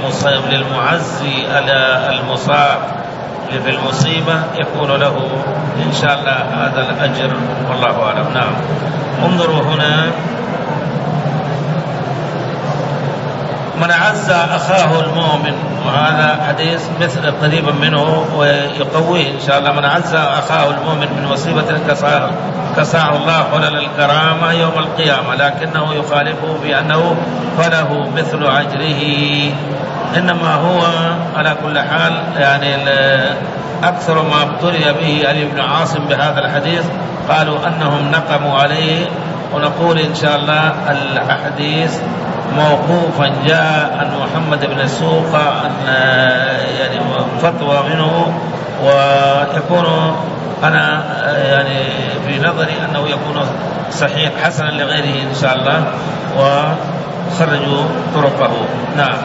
S1: للمعزي على المصاب في المصيبة يكون له إن شاء الله هذا الأجر والله أعلم. نعم. انظروا هنا من عز أخاه المؤمن، وهذا حديث مثل قريبا منه ويقويه إن شاء الله. من عز أخاه المؤمن من مصيبة كساه الله حلل الكرامة يوم القيامة، لكنه يخالفه بأنه فله مثل أجره. إنما هو على كل حال يعني أكثر ما ابتلي به علي بن عاصم بهذا الحديث، قالوا أنهم نقموا عليه. ونقول إن شاء الله الحديث موقوفا جاء عن محمد بن السوق يعني فتوى منه، ويكون أنا يعني في نظري أنه يكون صحيح حسنا لغيره إن شاء الله، وخرجوا طرقه. نعم.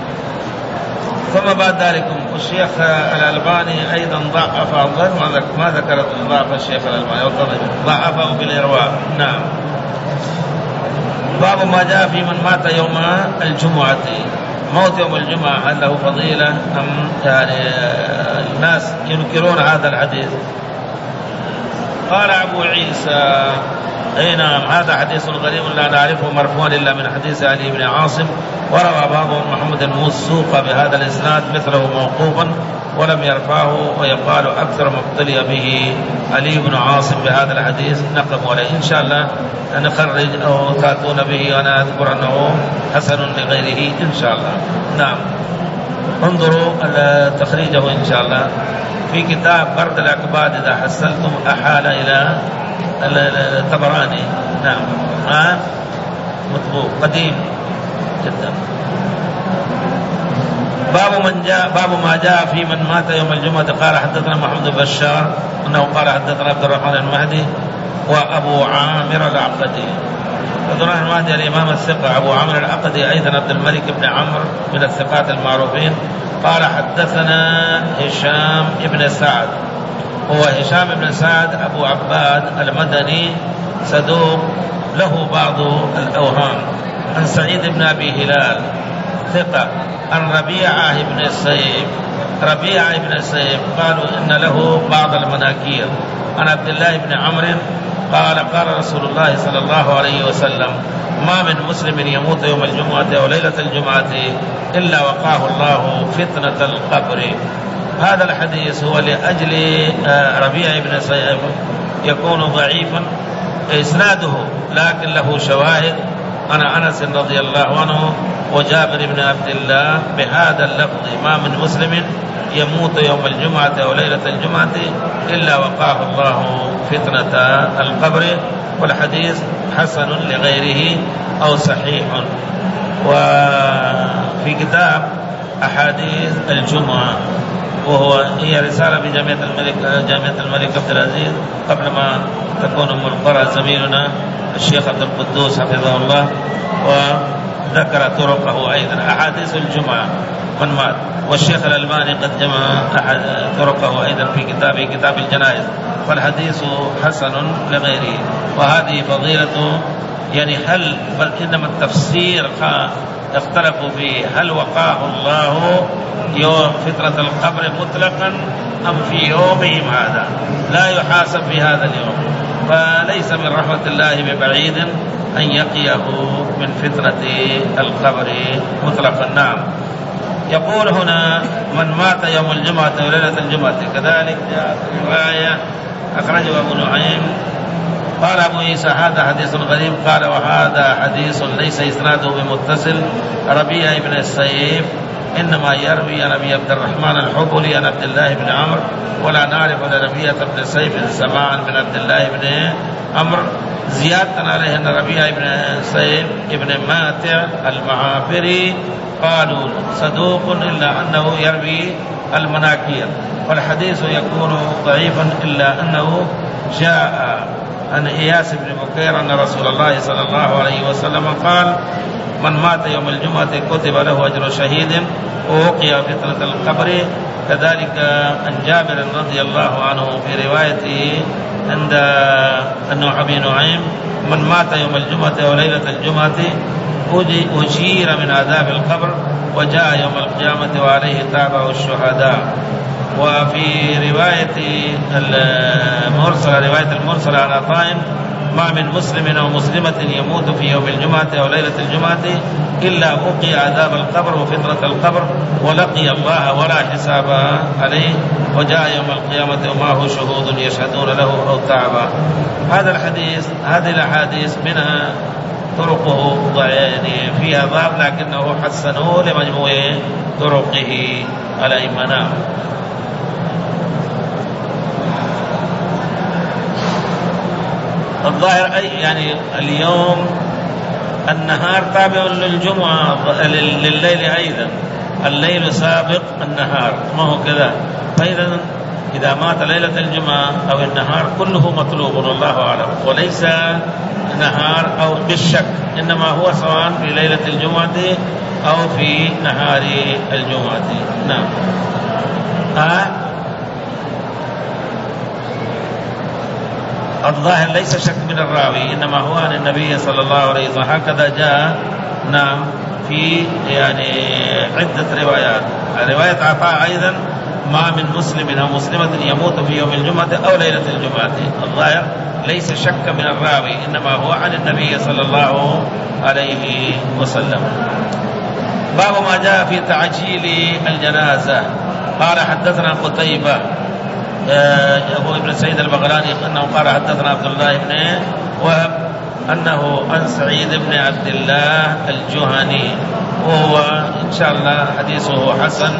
S1: ثم بعد ذلك الشيخ الألباني أيضا ضعف، ما ذكر ضعف الشيخ الألباني، ضعفه بالإرواء. نعم. باب ما جاء في من مات يوم الجمعة. موت يوم الجمعة هل له فضيلة أم يعني الناس ينكرون هذا الحديث؟ قال أبو عيسى أي نعم، هذا حديث غريب لا نعرفه مرفوعا إلا من حديث علي بن عاصم، وروى بعضهم محمد الموسوق بهذا الإسناد مثله موقوفا ولم يرفعه، ويقال أكثر ما ابتلي به علي بن عاصم بهذا الحديث نقم عليه. إن شاء الله نخرج أو تأتون به وأنا أذكر أنه حسن لغيره إن شاء الله. نعم. انظروا تخريجه إن شاء الله في كتاب برد الأكباد إذا حصلتم أحال إلى الطبراني. نعم. ها مطبوع قديم جدا. باب من جاء باب ما جاء في من مات يوم الجمعة. قال حدثنا محمد بن بشار انه قال حدثنا عبد الرحمن المهدي وابو عامر العقدي. عبد الرحمن المهدي الامام الثقة، ابو عامر العقدي ايضا عبد الملك بن عمرو من الثقات المعروفين. قال حدثنا هشام بن سعد، هو هشام بن سعد ابو عباد المدني صدوق له بعض الاوهام. عن سعيد بن ابي هلال ثقة. عن ربيعة بن السيب ربيعة بن السيب قالوا إن له بعض المناكير. عن عبد الله بن عمرو قال قال رسول الله صلى الله عليه وسلم ما من مسلم يموت يوم الجمعة أو ليلة الجمعة إلا وقاه الله فتنة القبر. هذا الحديث هو لأجل ربيعة بن السيب يكون ضعيفا إسناده، لكن له شواهد. أنا أنس رضي الله عنه وجابر بن عبد الله بهذا اللفظ ما من مسلم يموت يوم الجمعة أو ليلة الجمعة إلا وقاه الله فتنة القبر. والحديث حسن لغيره أو صحيح. وفي كتاب أحاديث الجمعة، وهو هي رسالة في جامعة الملك جامعة الملك عبد العزيز قبل ما تكون أم القرى زميلنا الشيخ عبد القدوس حفظه الله، وذكر طرقه أيضا أحاديث الجمعة من مات. والشيخ الألباني قد جمع أحد طرقه أيضا في كتابه كتاب الجنائز، فالحديث حسن لغيره. وهذه فضيلة يعني هل بل إنما التفسير اختلفوا فيه، هل وقاه الله يوم فترة القبر مطلقا أم في يومهم هذا لا يحاسب في هذا اليوم، فليس من رحمة الله ببعيد أن يقيه من فتنة القبر مطلقا. نعم. يقول هنا من مات يوم الجمعة وليلة الجمعة، كذلك جاءت رواية أخرجه أبو نعيم. قال أبو عيسى هذا حديث غريب. قال وهذا حديث ليس إسناده بمتصل. ربيع بن السيف إنما يروي عن أبي عبد الرحمن الحبلي عن عبد الله بن عمرو، ولا نعرف عن ربيع بن السيف سماعا من عبد الله بن عمرو. زيادة عليه أن ربيع بن السيف ابن ماتع المعافري قالوا صدوق إلا أنه يروي المناكير، والحديث يكون ضعيفا إلا أنه جاء عن إياس بن بكير أن رسول الله صلى الله عليه وسلم قال من مات يوم الجمعة كتب له أجر شهيد ووقي فتنة القبر. كذلك عن جابر رضي الله عنه في روايته عند أنه أبي نعيم من مات يوم الجمعة وليلة الجمعة أجير من عذاب القبر وجاء يوم القيامة وعليه تابع الشهداء. وفي رواية المرسل رواية المرسل على طائم ما من مسلم أو مسلمة يموت في يوم الجمعة أو ليلة الجمعة إلا وقي عذاب القبر وفتنة القبر ولقي الله ولا حساب عليه وجاء يوم القيامة ومعه شهود يشهدون له أو تعبا. هذا الحديث هذه الأحاديث منها طرقه يعني فيها ضعف لكنه حسنه لمجموع طرقه الأيمنة. الظاهر أي يعني اليوم النهار تابع للجمعة لليل أيضا، الليل سابق النهار ما هو كذا. فإذا إذا مات ليلة الجمعة أو النهار كله مطلوب والله أعلم، وليس نهار أو بالشك، إنما هو سواء في ليلة الجمعة أو في نهار الجمعة. نعم. آه الظاهر ليس شك من الراوي، إنما هو عن النبي صلى الله عليه وسلم، هكذا جاء نعم في يعني عدة روايات. رواية عطاء أيضا ما من مسلم أو مسلمة يموت في يوم الجمعة أو ليلة الجمعة. الظاهر ليس شك من الراوي، إنما هو عن النبي صلى الله عليه وسلم. باب ما جاء في تعجيل الجنازة. قال حدثنا قتيبة أبو ابن سعيد البغلاني أنه قال حدثنا عبد الله بن وهب أنه عن سعيد بن عبد الله الجهني، وهو إن شاء الله حديثه حسن.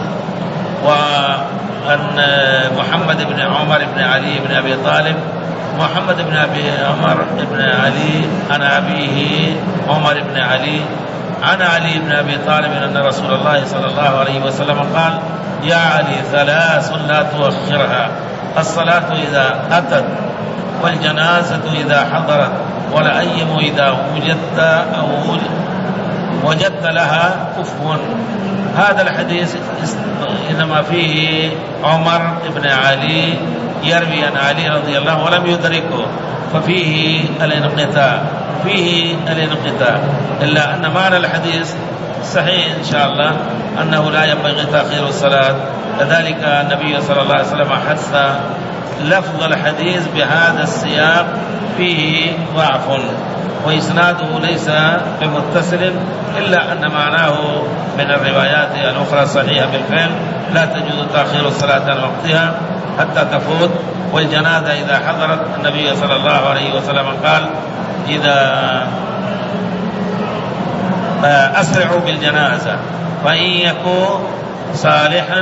S1: وأن محمد بن عمر بن علي بن أبي طالب، محمد بن أبي عمر بن علي عن أبيه عمر بن علي عن علي بن أبي طالب أن رسول الله صلى الله عليه وسلم قال: يا علي ثلاث لا تؤخرها، الصلاة إذا أتت، والجنازة إذا حضرت، والأيم إذا وجدت أو وجدت لها كفوا. هذا الحديث إنما فيه عمر بن علي يروي عن علي رضي الله عنه ولم يدركه، ففيه الانقطاع فيه الانقطاع إلا أن معنى الحديث صحيح إن شاء الله، أنه لا ينبغي تأخير الصلاة. كذلك النبي صلى الله عليه وسلم حث لفظ الحديث بهذا السياق فيه ضعف، وإسناده ليس بمتصل، إلا أن معناه من الروايات الأخرى صحيحة بالفعل. لا تجوز تأخير الصلاة عن وقتها حتى تفوت. والجنازة إذا حضرت، النبي صلى الله عليه وسلم قال: إذا أسرعوا بالجنازة، فإن يكون صالحا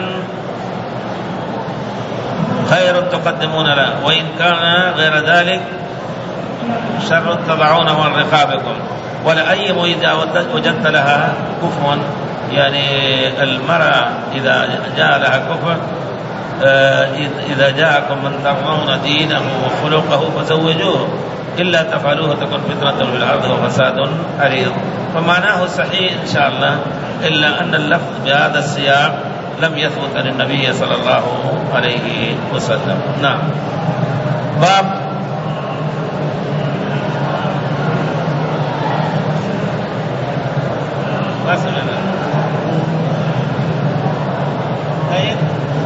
S1: خير تقدمون له، وإن كان غير ذلك شر تضعونه عن رقابكم. ولأيم إذا وجدت لها كفوا، يعني المرأة إذا جاء لها كفر، إذا جاءكم من ترضون دينه وخلقه فزوجوه، إلا تفعلوه تكون فتنة في الأرض وفساد عريض. فمعناه صحيح إن شاء الله، إلا أن اللفظ بهذا السياق لم يثبت عن النبي صلى الله عليه وسلم. نعم. باب طيب.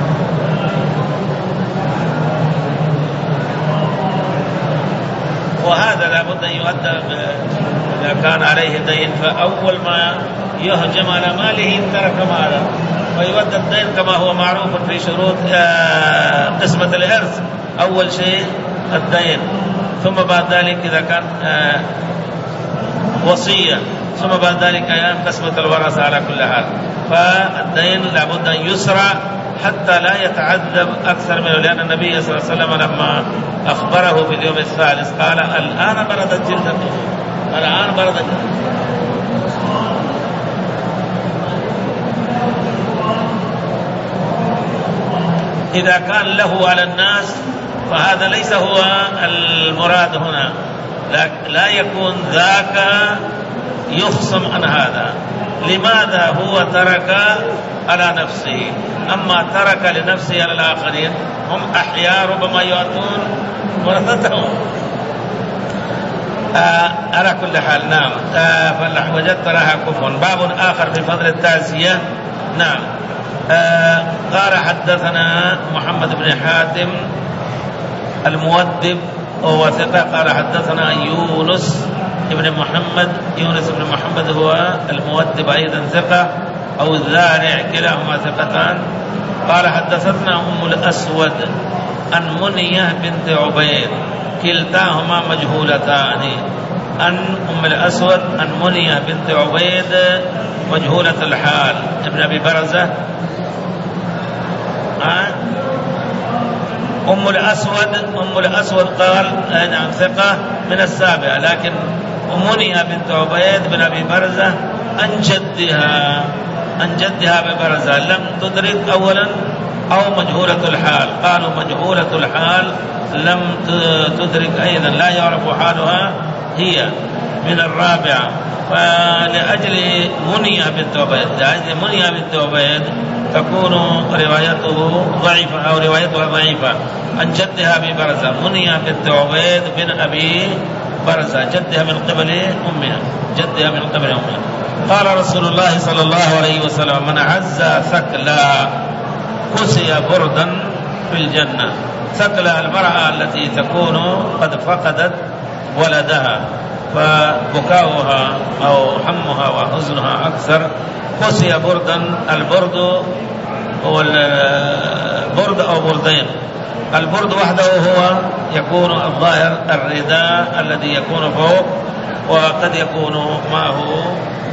S1: وهذا لابد أن يؤدى إذا كان عليه دين، فأول ما يهجم على ماله ترك ماله، ويؤدى الدين كما هو معروف في شروط قسمة الإرث. أول شيء الدين، ثم بعد ذلك إذا كان وصية، ثم بعد ذلك قسمة الورثة. على كل حال فالدين لابد أن يسرع حتى لا يتعذب أكثر منه، لأن النبي صلى الله عليه وسلم لما أخبره في اليوم الثالث قال: الآن بردت جلدته، الآن بردت. إذا كان له على الناس فهذا ليس هو المراد هنا، لا يكون ذاك يخصم عن هذا. لماذا هو ترك على نفسه، أما ترك لنفسه على الآخرين هم أحياء ربما يؤتون ورثتهم. آه على كل حال نعم. آه وجدت لها كفوا. باب آخر في فضل التعزية. نعم. آه قال حدثنا محمد بن حاتم المؤدب وهو ثقة. قال حدثنا يونس ابن محمد، يونس بن محمد هو المؤدب أيضا ثقة، أو الذارع، كلاهما ثقتان. قال حدثتنا أم الأسود عن منية بنت عبيد، كلتاهما مجهولتان. عن أم الأسود عن منية بنت عبيد مجهولة الحال، ابن أبي برزة. أم الأسود أم الأسود قال نعم ثقة من السابعة، لكن منية بنت عبيد بن أبي برزة عن جدها عن جدها ببرزة لم تدرك أولا أو مجهولة الحال. قالوا مجهولة الحال لم تدرك أيضا، لا يعرف حالها، هي من الرابعة. فلأجل منية بنت عبيد لأجل منية بنت عبيد تكون روايته ضعيفة أو روايتها ضعيفة. عن جدها ببرزة، منية بنت عبيد بن أبي برزة، جدها من قبل أمها جدها من قبل أمها. قال رسول الله صلى الله عليه وسلم: من عز ثكلا كسي بردا في الجنة. ثكلا المرأة التي تكون قد فقدت ولدها فبكاؤها أو حمها وحزنها أكثر، كسي بردا. البرد هو البرد أو بردين. البرد وحده هو يكون الظاهر الرداء الذي يكون فوق، وقد يكون معه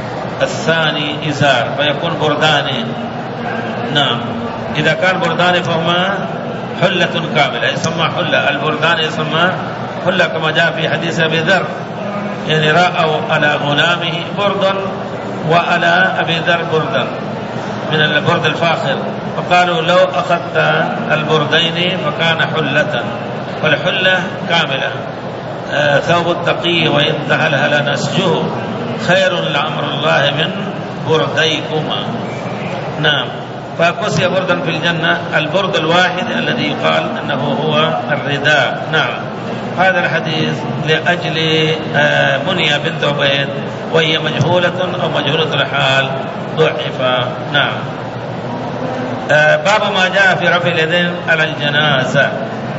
S1: الثاني إزار فيكون بردان. نعم، إذا كان بردان فهما حلة كاملة يسمى حلة. البردان يسمى حلة كما جاء في حديث أبي ذر، يعني رأوا على غلامه بردا وعلى أبي ذر بردا من البرد الفاخر، فقالوا لو أخذت البردين فكان حلة، والحلة كاملة. آه ثوب التقي وإن تهلهل نسجه خير لأمر الله من برديكما. نعم، فكسي بردا في الجنة، البرد الواحد الذي يقال أنه هو الرداء. نعم، هذا الحديث لأجل آه منية بنت عبيد وهي مجهولة أو مجهولة الحال ضعف. نعم. آه باب ما جاء في رفع اليدين على الجنازة.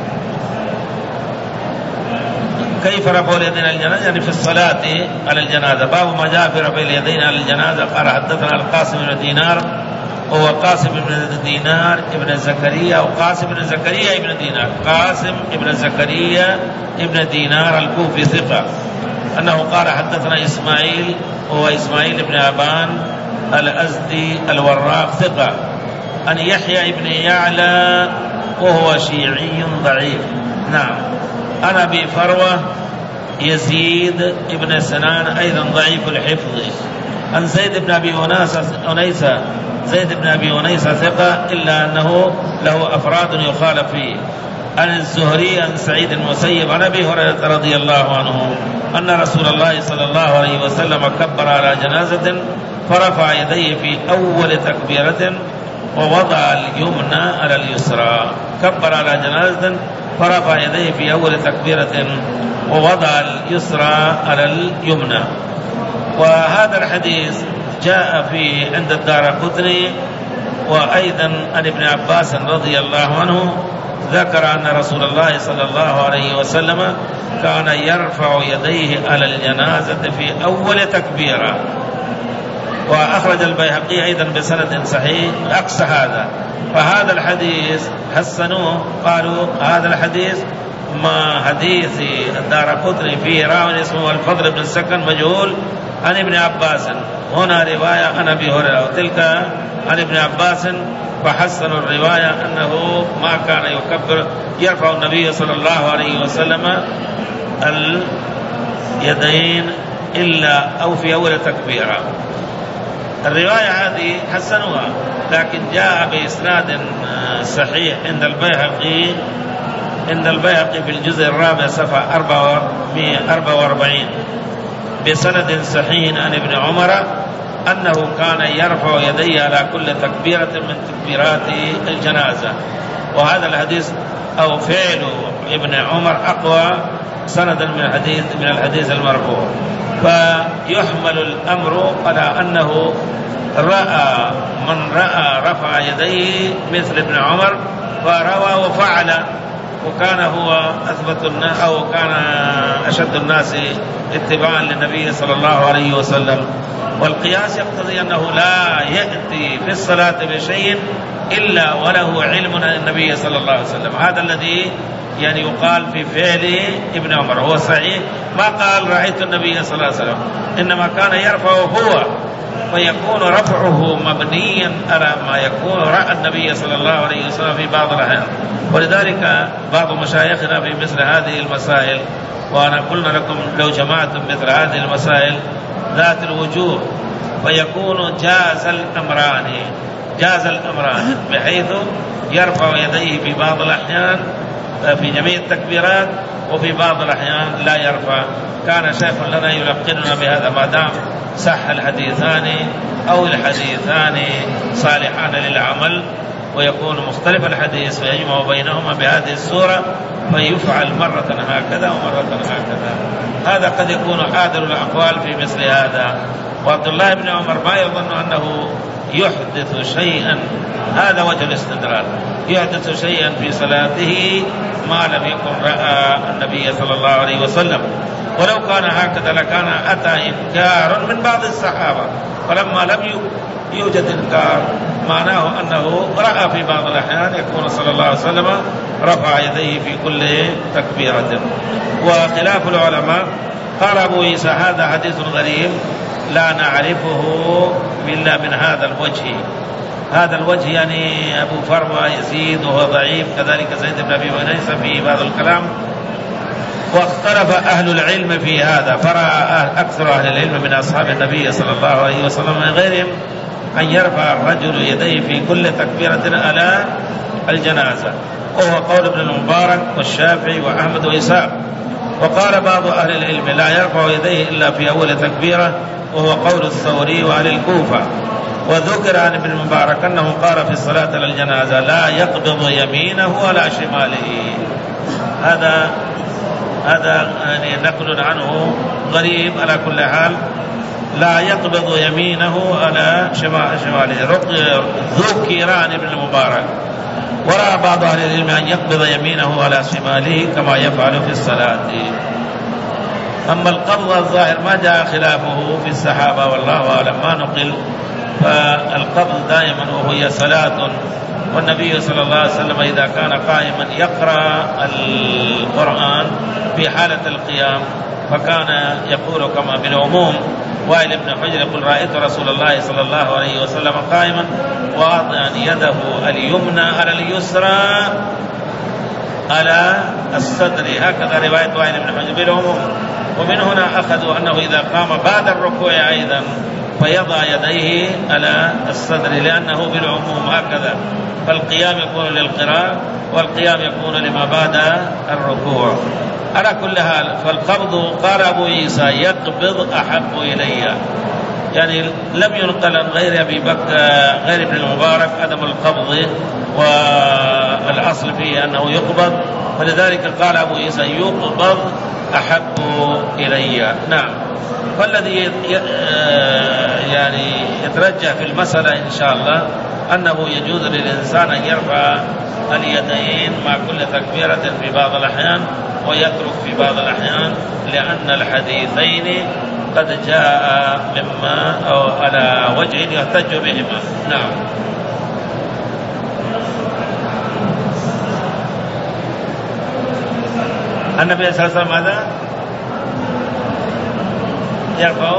S1: كيف رفع اليدين على الجنازة؟ يعني في الصلاة على الجنازة. باب ما جاء في رفع اليدين على الجنازة. قال حدثنا القاسم بن دينار، هو قاسم بن دينار ابن زكريا، وقاسم بن زكريا ابن دينار، قاسم ابن زكريا ابن دينار الكوفي ثقة، أنه قال حدثنا إسماعيل، هو إسماعيل بن أبان الأزدي الوراق ثقة، أن يحيى ابن يعلى وهو شيعي ضعيف. نعم. أنا أبي فروة يزيد ابن سنان أيضا ضعيف الحفظ. عن زيد بن أبي أنيسة، زيد بن أبي أنيسة ثقة إلا أنه له أفراد يخالف فيه. عن الزهري عن سعيد المسيب عن أبي هريرة رضي الله عنه أن رسول الله صلى الله عليه وسلم كبر على جنازة فرفع يديه في أول تكبيرة ووضع اليمنى على اليسرى. كبر على جنازة فرفع يديه في أول تكبيرة ووضع اليسرى على اليمنى. وهذا الحديث جاء في عند الدارقطني وأيضا عن ابن عباس رضي الله عنه ذكر أن رسول الله صلى الله عليه وسلم كان يرفع يديه على الجنازة في أول تكبيرة. وأخرج البيهقي أيضا بسند صحيح عكس هذا. فهذا الحديث حسنوه، قالوا هذا الحديث ما حديث الدارقطني فيه راوي اسمه الفضل بن السكن مجهول عن ابن عباس، هنا رواية عن أبي هريرة وتلك عن ابن عباس، فحسنوا الرواية أنه ما كان يكبر يرفع النبي صلى الله عليه وسلم اليدين إلا أو في أول تكبيرة. الرواية هذه حسنوها، لكن جاء بإسناد صحيح عند البيهقي عند البيهقي في الجزء الرابع صفحة أربعة وأربعين بسند صحيح عن ابن عمر أنه كان يرفع يديه على كل تكبيرة من تكبيرات الجنازة. وهذا الحديث أو فعل ابن عمر أقوى سندا من الحديث من الحديث المرفوع. فيحمل الأمر على أنه رأى من رأى رفع يديه مثل ابن عمر فروى وفعل، وكان هو أثبت الناس أو كان أشد الناس اتباعا للنبي صلى الله عليه وسلم. والقياس يقتضي أنه لا يأتي في الصلاة بشيء إلا وله علم عن النبي صلى الله عليه وسلم. هذا الذي يعني يقال في فعل ابن عمر. هو صحيح ما قال رأيت النبي صلى الله عليه وسلم، إنما كان يرفع هو، ويكون رفعه مبنيا على ما يكون رأى النبي صلى الله عليه وسلم في بعض الأحيان. ولذلك بعض مشايخنا في مثل هذه المسائل، وأنا قلنا لكم لو جمعتم مثل هذه المسائل ذات الوجوه فيكون جاز الأمران جاز الأمران بحيث يرفع يديه في بعض الأحيان في جميع التكبيرات، وفي بعض الأحيان لا يرفع. كان شيخ لنا يلقننا بهذا ما دام صح الحديثان أو الحديثان صالحان للعمل، ويكون مختلف الحديث فيجمع بينهما بهذه الصورة، فيفعل مرة هكذا ومرة هكذا. هذا قد يكون حاضر الأقوال في مثل هذا. وعبد الله بن عمر ما يظن أنه يحدث شيئا، هذا وجه الاستدلال، يحدث شيئا في صلاته ما لم يكن رأى النبي صلى الله عليه وسلم. ولو كان هكذا لكان أتى إنكار من بعض الصحابة، فلما لم يوجد إنكار معناه أنه رأى في بعض الأحيان يكون صلى الله عليه وسلم رفع يديه في كل تكبيرة. وخلاف العلماء قال أبو عيسى هذا حديث غريب لا نعرفه إلا من هذا الوجه. هذا الوجه يعني أبو فروة يزيد وهو ضعيف، كذلك زيد بن أبي ونيس في بعض الكلام. واختلف أهل العلم في هذا، فرأى أكثر أهل العلم من أصحاب النبي صلى الله عليه وسلم من غيرهم أن يرفع الرجل يديه في كل تكبيرة على الجنازة، وهو قول ابن المبارك والشافعي وأحمد وإسحاق. وقال بعض أهل العلم لا يرفع يديه إلا في أول تكبيرة، وهو قول الثوري وأهل الكوفة. وذكر عن ابن المبارك أنه قال في الصلاة على الجنازة لا يقبض يمينه ولا شماله. هذا هذا يعني نقل عنه غريب. على كل حال لا يقبض يمينه على شماله ذكر عن ابن المبارك. ورأى بعض أهل العلم أن يقبض يمينه على شماله كما يفعل في الصلاة. أما القبض الظاهر ما جاء خلافه في الصحابة والله أعلم، ما نقل. فالقبض دائما وهي صلاة، والنبي صلى الله عليه وسلم إذا كان قائما يقرأ القرآن في حالة القيام فكان يقول كما بالعموم. وائل بن حجر يقول رأيت رسول الله صلى الله عليه وسلم قائما واضعا يده اليمنى على اليسرى على الصدر، هكذا رواية وائل بن حجر بالعموم. ومن هنا أخذوا أنه إذا قام بعد الركوع أيضا فيضع يديه على الصدر، لأنه بالعموم هكذا. فالقيام يكون للقراءة والقيام يكون لما بعد الركوع. على كل حال فالقبض قال أبو عيسى يقبض أحب إلي، يعني لم ينقل عن غير أبي بكر غير ابن المبارك عدم القبض، والأصل فيه أنه يقبض، فلذلك قال أبو عيسى يقبض أحب إلي. نعم. فالذي يعني يترجح في المسألة إن شاء الله أنه يجوز للإنسان أن يرفع اليدين مع كل تكبيرة في بعض الأحيان ويترك في بعض الأحيان، لأن الحديثين قد جاء مما أو على وجه يحتج بهما. نعم. النبي صلى الله عليه وسلم ماذا يرفع؟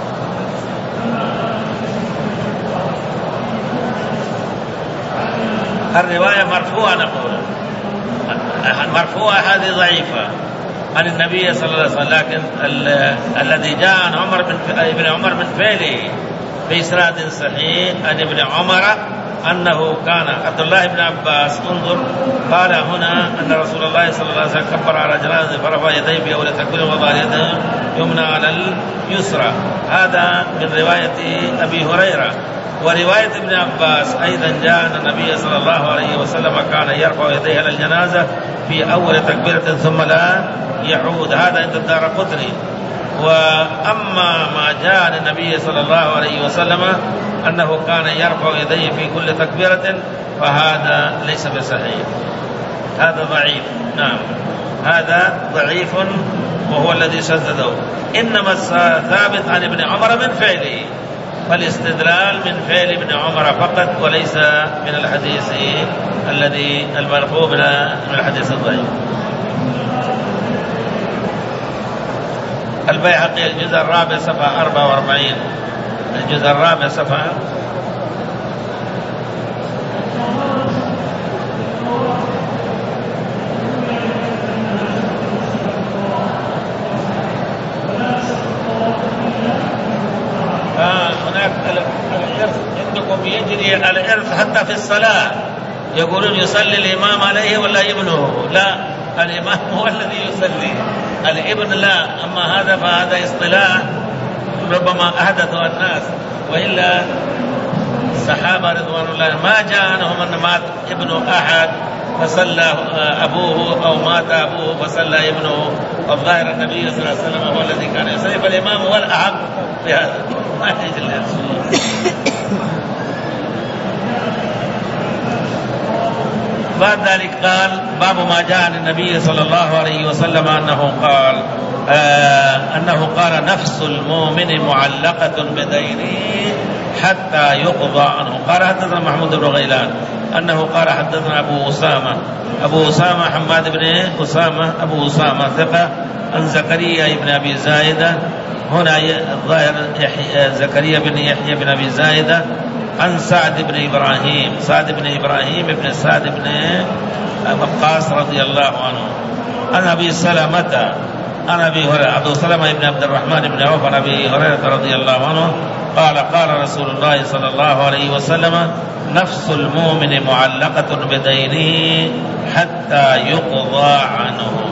S1: الرواية مرفوعة، نقول مرفوعة هذه ضعيفة عن النبي صلى الله عليه وسلم، لكن الذي جاء عن عمر بن ابن عمر من فعله بإسناد صحيح عن ابن عمر أنه كان عبد الله بن عباس انظر قال هنا أن رسول الله صلى الله عليه وسلم كبر على جنازة فرفع يديه بأول تكبير ووضع يده يمنى على اليسرى. هذا من رواية أبي هريرة. ورواية ابن عباس أيضا جاء أن النبي صلى الله عليه وسلم كان يرفع يديه على الجنازة في أول تكبيرة ثم لا يعود، هذا عند الدارقطني. وأما ما جاء عن النبي صلى الله عليه وسلم أنه كان يرفع يديه في كل تكبيرة فهذا ليس بصحيح. هذا ضعيف. نعم هذا ضعيف وهو الذي شدده، إنما الثابت عن ابن عمر من فعله، فالاستدلال من فعل ابن عمر فقط وليس من الحديث الذي المرفوع من الحديث الضعيف. البيهقي الجزء الرابع صفحة أربعة وأربعين، الجزء الرابع صفحة هناك الإرث عندكم يجري الإرث حتى في الصلاة، يقولون يصلي الإمام عليه ولا ابنه؟ لا، الإمام هو الذي يصلي، الابن لا. أما هذا فهذا اصطلاح ربما أحدثه الناس، وإلا الصحابة رضوان الله ما جاء عنهم أن مات ابن أحد فصلى أبوه أو مات أبوه فصلى ابنه. الظاهر النبي صلى الله عليه وسلم هو الذي كان يصلي، فالإمام هو الأحق في هذا، ما يجي الإرث. بعد ذلك قال باب ما جاء عن النبي صلى الله عليه وسلم أنه قال آه أنه قال نفس المؤمن معلقة بدينه حتى يقضى عنه. قال حدثنا محمود بن غيلان أنه قال حدثنا أبو أسامة أبو أسامة حماد بن أسامة أبو أسامة ثقة عن زكريا بن أبي زايدة، هنا الظاهر زكريا بن يحيى بن أبي زايدة، عن سعد بن إبراهيم سعد بن إبراهيم بن سعد بن وقاص رضي الله عنه، عن أبي سلمة عن أبي هريرة أبو سلمة بن عبد الرحمن بن عوف عن أبي هريرة رضي الله عنه قال قال رسول الله صلى الله عليه وسلم نفس المؤمن معلقة بدينه حتى يقضى عنه.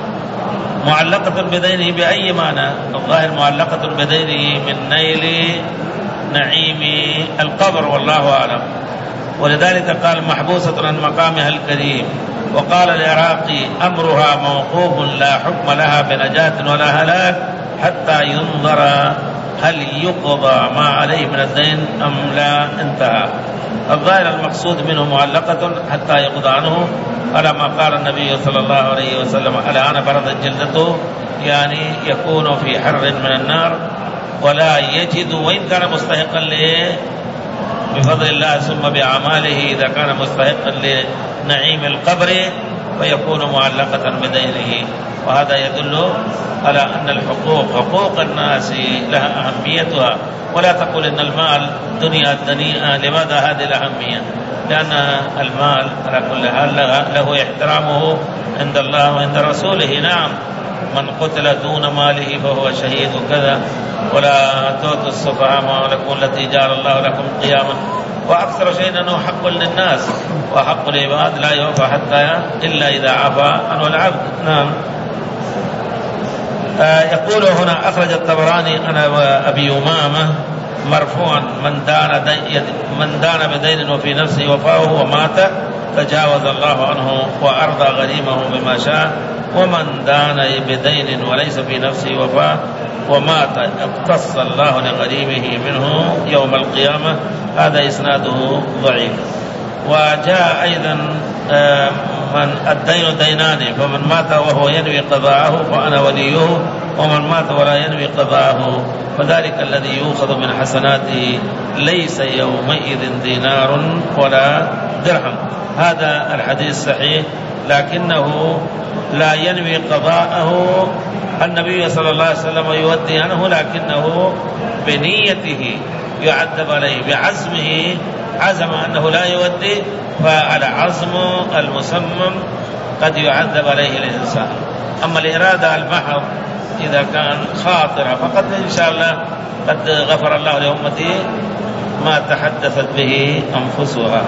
S1: معلقة بدينه بأي معنى؟ الظاهر معلقة بدينه من نيل نعيم القبر والله أعلم، ولذلك قال محبوسة عن مقامها الكريم. وقال العراقي أمرها موقوف لا حكم لها بنجاة ولا هلاك حتى ينظر هل يقضى ما عليه من الدين أم لا، انتهى. الظاهر المقصود منه معلقة حتى يقضى عنه، على ما قال النبي صلى الله عليه وسلم الآن بردت جلدته، يعني يكون في حر من النار ولا يجد، وإن كان مستحقا له بفضل الله ثم بأعماله إذا كان مستحقا لنعيم القبر فيكون معلقة بدينه. وهذا يدل على أن الحقوق حقوق الناس لها أهميتها، ولا تقول إن المال دنيا الدنيئة. لماذا هذه الأهمية؟ لأن المال على كل حال له احترامه عند الله وعند رسوله. نعم من قتل دون ماله فهو شهيد وكذا، ولا تؤتوا السفهاء أموالكم التي جعل الله لكم قياما. وأكثر شيء أنه حق للناس، وحق العباد لا يوفى حتى إلا إذا عفا عنه العبد. نعم. آه يقول هنا أخرج الطبراني أنا وأبي أمامة مرفوعا من دان دين من دان بدين وفي نفسه وفاه ومات تجاوز الله عنه وأرضى غريمه بما شاء، ومن دان بدين وليس في نفسه وفاه ومات اقتص الله لغريمه منه يوم القيامة. هذا إسناده ضعيف. وجاء أيضا من الدين دينان، فمن مات وهو ينوي قضاءه فأنا وليه، ومن مات ولا ينوي قضاءه فذلك الذي يؤخذ من حسناته ليس يومئذ دينار ولا درهم. هذا الحديث صحيح، لكنه لا ينوي قضاءه. النبي صلى الله عليه وسلم يودي عنه، لكنه بنيته يعذب عليه، بعزمه عزم أنه لا يودي، فالعزم المسمم قد يعذب عليه الإنسان. أما الإرادة المحض إذا كان خاطرة فقد إن شاء الله قد غفر الله لأمته ما تحدثت به أنفسها.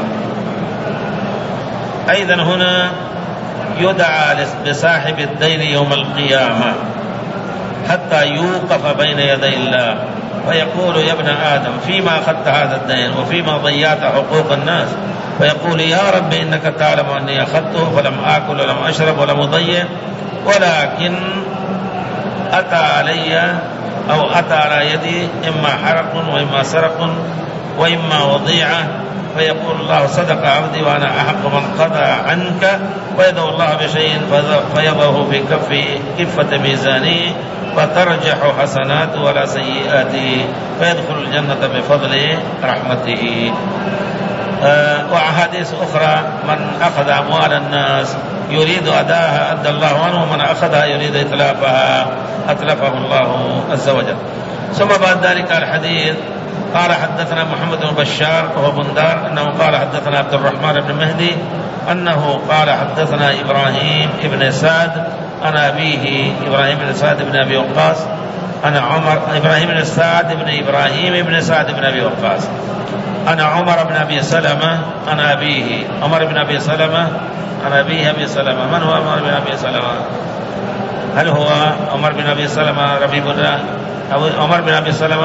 S1: أيضا هنا يدعى لصاحب الدين يوم القيامة حتى يوقف بين يدي الله فيقول يا ابن آدم فيما أخذت هذا الدين وفيما ضيعت حقوق الناس، فيقول يا رب إنك تعلم أني أخذته فلم آكل ولم أشرب ولم أضيع، ولكن أتى علي أو أتى على يدي إما حرق وإما سرق وإما وضيعة فيقول الله صدق عبدي وأنا أحق من قضى عنك، ويدعو الله بشيء فيضعه في كف كفة ميزانه فترجح حسناته ولا سيئاته فيدخل الجنة بفضل رحمته. آه وأحاديث أخرى: من أخذ أموال الناس يريد أداها أدى الله عنه، ومن أخذها يريد إتلافها أتلفه الله عز وجل. ثم بعد ذلك الحديث قال: حدثنا محمد بن بشار وهو بندار أنه قال حدثنا عبد الرحمن بن مهدي أنه قال حدثنا إبراهيم بن سعد عن أبيه إبراهيم بن سعد بن أبي وقاص أنا عمر إبراهيم بن سعد بن إبراهيم بن سعد بن أبي وقاص أنا عمر بن أبي سلمة أنا أبيه عمر بن أبي سلمة أنا أبيه أبي سلمة. من هو عمر بن أبي سلمة؟ هل هو عمر بن أبي سلمة ربيب الله أو عمر بن أبي سلمة؟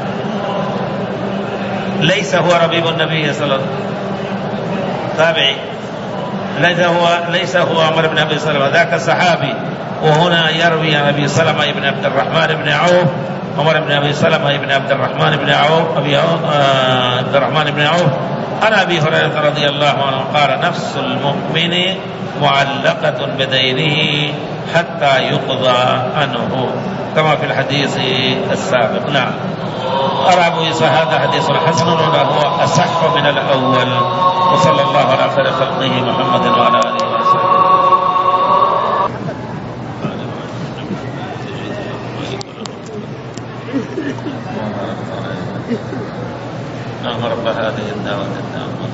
S1: ليس هو ربيب النبي صلى الله عليه وسلم، تابعي. ليس هو ليس هو عمر بن أبي سلمة، ذاك صحابي. وهنا يروي عن أبي سلمة بن عبد الرحمن بن عوف عمر بن أبي سلمة بن عبد الرحمن بن عوف أبي عوف آه عبد الرحمن بن عوف عن أبي هريرة رضي الله عنه قال: نفس المؤمن معلقة بدينه حتى يقضى عنه، كما في الحديث السابق. نعم. أرى أبو إسحاق هذا حديث حسن وهو أصح من الأول. وصلى الله على خير خلقه محمد وعلى آله وصحبه. اللهم رب هذه الدعوة التامة.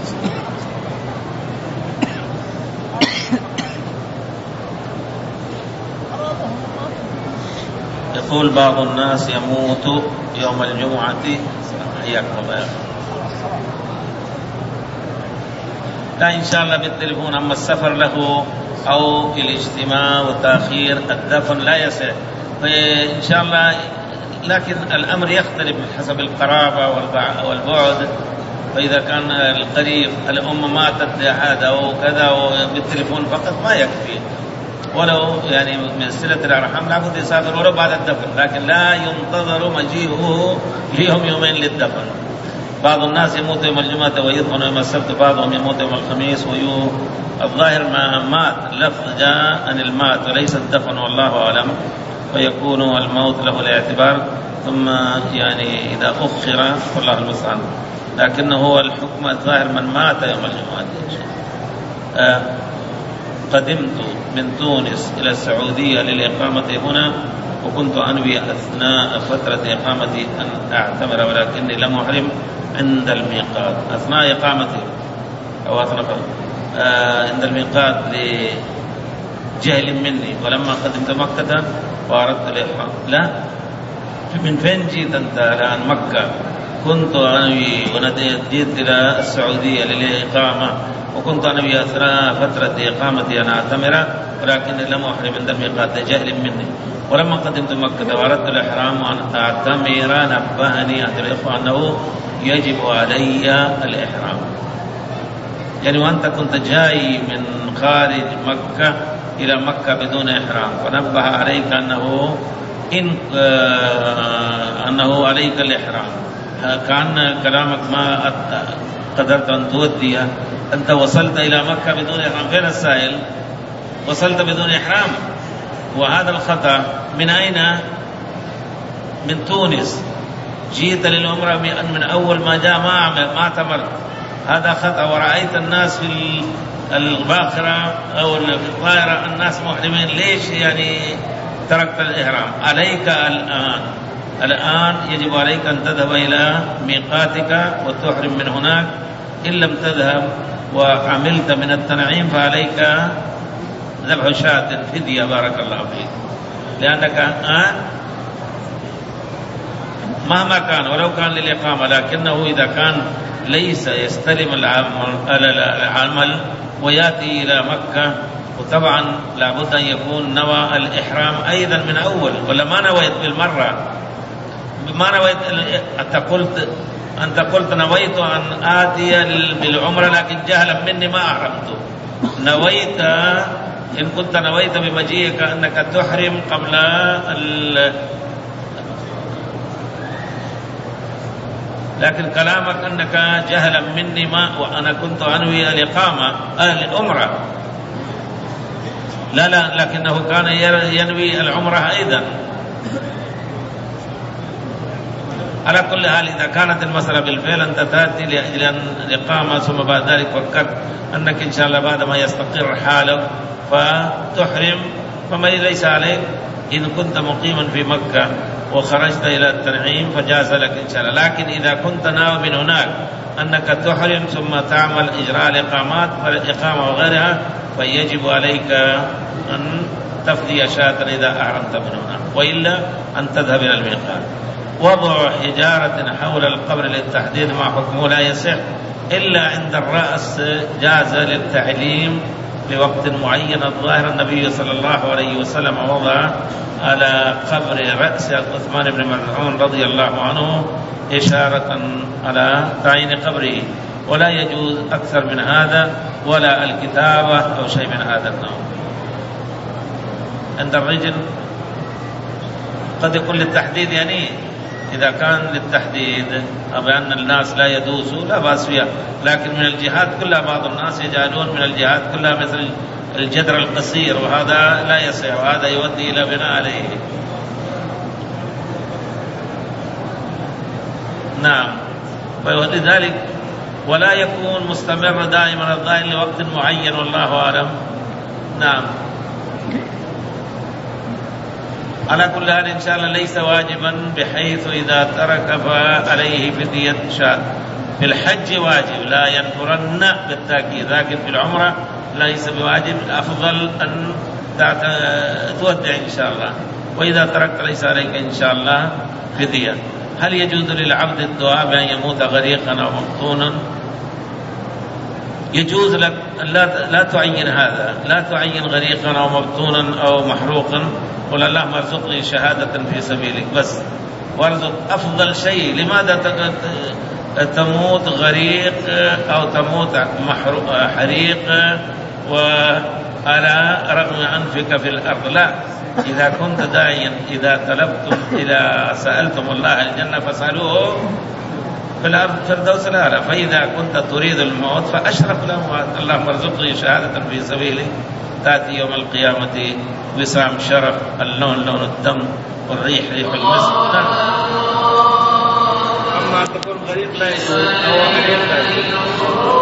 S1: يقول بعض الناس يموت يوم الجمعة، حياكم الله. لا إن شاء الله بالتليفون، أما السفر له أو الاجتماع وتأخير الدفن لا يصح، فإن شاء الله. لكن الأمر يختلف حسب القرابة والبعد. فإذا كان القريب الأم ماتت هذا وكذا وبالتليفون فقط ما يكفي، ولو يعني من صلة الأرحام لابد يسافر ولو بعد الدفن، لكن لا ينتظر مجيئه ليوم يومين للدفن. بعض الناس يموت يوم الجمعة ويدفن يوم السبت، بعضهم يموت يوم الخميس ويو الظاهر ما مات لفظ جاء عن المات وليس الدفن، والله أعلم. فيكون الموت له الاعتبار، ثم يعني إذا أخر والله المستعان، لكنه هو الحكم الظاهر من مات يوم الجمعة. آه قدمت من تونس إلى السعودية للإقامة هنا، وكنت أنوي أثناء فترة إقامتي أن أعتمر، ولكني لم أحرم عند الميقات أثناء إقامتي أو أثناء آه عند الميقات لجهل مني. ولما قدمت مكة وأردت الإحرام، لا من فين جيت أنت الآن مكة؟ كنت أنوي ونجيت إلى السعودية للإقامة، وكنت أنوي أثناء فترة إقامتي أن أعتمر، ولكني لم أحرم عند الميقات لجهل مني. ولما قدمت مكة وأردت الإحرام وأن أعتمر نبهني أحد الإخوة أنه يجب علي الإحرام. يعني وأنت كنت جاي من خارج مكة إلى مكة بدون إحرام، فنبه عليك أنه إن آه أنه عليك الإحرام. كان كلامك ما قدرت أن توديه. أنت وصلت إلى مكة بدون إحرام، فين السائل؟ وصلت بدون إحرام، وهذا الخطأ. من أين؟ من تونس. جيت للعمرة من أول ما جاء ما ما اعتمرت، هذا خطأ. ورأيت الناس في الباخرة أو الطائرة الناس محرمين، ليش يعني تركت الإحرام؟ عليك الآن الآن يجب عليك أن تذهب إلى ميقاتك وتحرم من هناك. إن لم تذهب وعملت من التنعيم فعليك ذبح شاة فدية، بارك الله فيك، لأنك آن مهما كان ولو كان للإقامة، لكنه إذا كان ليس يستلم العمل ويأتي إلى مكة، وطبعا لابد أن يكون نوى الإحرام أيضا من أول، ولا ما نويت بالمرة؟ ما نويت. أنت قلت أنت قلت نويت أن آتي بالعمرة لكن جهلا مني ما أحرمت. نويت، إن كنت نويت بمجيئك أنك تحرم قبل ال لكن كلامك أنك جهلا مني ما وأنا كنت أنوي الإقامة العمرة، لا لا لكنه كان ينوي العمرة أيضا. على كل حال إذا كانت المسألة بالفعل أنت تأتي لأجل الإقامة ثم بعد ذلك فكرت أنك إن شاء الله بعد ما يستقر حالك فتحرم، فما ليس عليك إن كنت مقيما في مكة وخرجت إلى التنعيم فجاز لك إن شاء الله. لكن إذا كنت ناوي من هناك أنك تحرم ثم تعمل إجراء الإقامات فالإقامة وغيرها فيجب عليك أن تفدي شاة إذا أحرمت من هناك، وإلا أن تذهب إلى الميقات. وضع حجارة حول القبر للتحديد مع حكمه لا يصح إلا عند الرأس، جاز للتعليم لوقت معين. الظاهر النبي صلى الله عليه وسلم وضع على قبر رأس عثمان بن مظعون رضي الله عنه إشارة على تعيين قبره، ولا يجوز أكثر من هذا ولا الكتابة أو شيء من هذا النوع. عند الرجل قد يكون للتحديد، يعني إذا كان للتحديد بأن الناس لا يدوسوا لا بأس فيها، لكن من الجهات كلها بعض الناس يجعلون من الجهات كلها مثل الجدر القصير، وهذا لا يصح وهذا يؤدي إلى بناء عليه. نعم، ولذلك ولا يكون مستمر دائما الظاهر لوقت معين والله أعلم. نعم، على كل حال إن شاء الله ليس واجبا بحيث إذا ترك فعليه فدية شاة. في الحج واجب لا ينفرن بالتأكيد، لكن في العمرة ليس بواجب، الأفضل أن تودع إن شاء الله، وإذا تركت ليس عليك إن شاء الله فدية. هل يجوز للعبد الدعاء بأن يموت غريقا أو مبطونا؟ يجوز لك لا لا تعين هذا، لا تعين غريقا أو مبطونا أو محروقا، قل اللهم ارزقني شهادة في سبيلك بس، وارزق أفضل شيء. لماذا تموت غريق أو تموت حريق وعلى رغم أنفك في الأرض؟ لا، إذا كنت داعيا إذا طلبتم إذا سألتم الله الجنة فاسألوه في الأرض فردوس الأعلى، فإذا كنت تريد الموت فأشرف الأموات، اللهم ارزقني شهادة في سبيلك، تأتي يوم القيامة وسام شرف، اللون لون الدم والريح ريح المسك. أما تكون غريب لا يجوز أو غريب لا يجوز.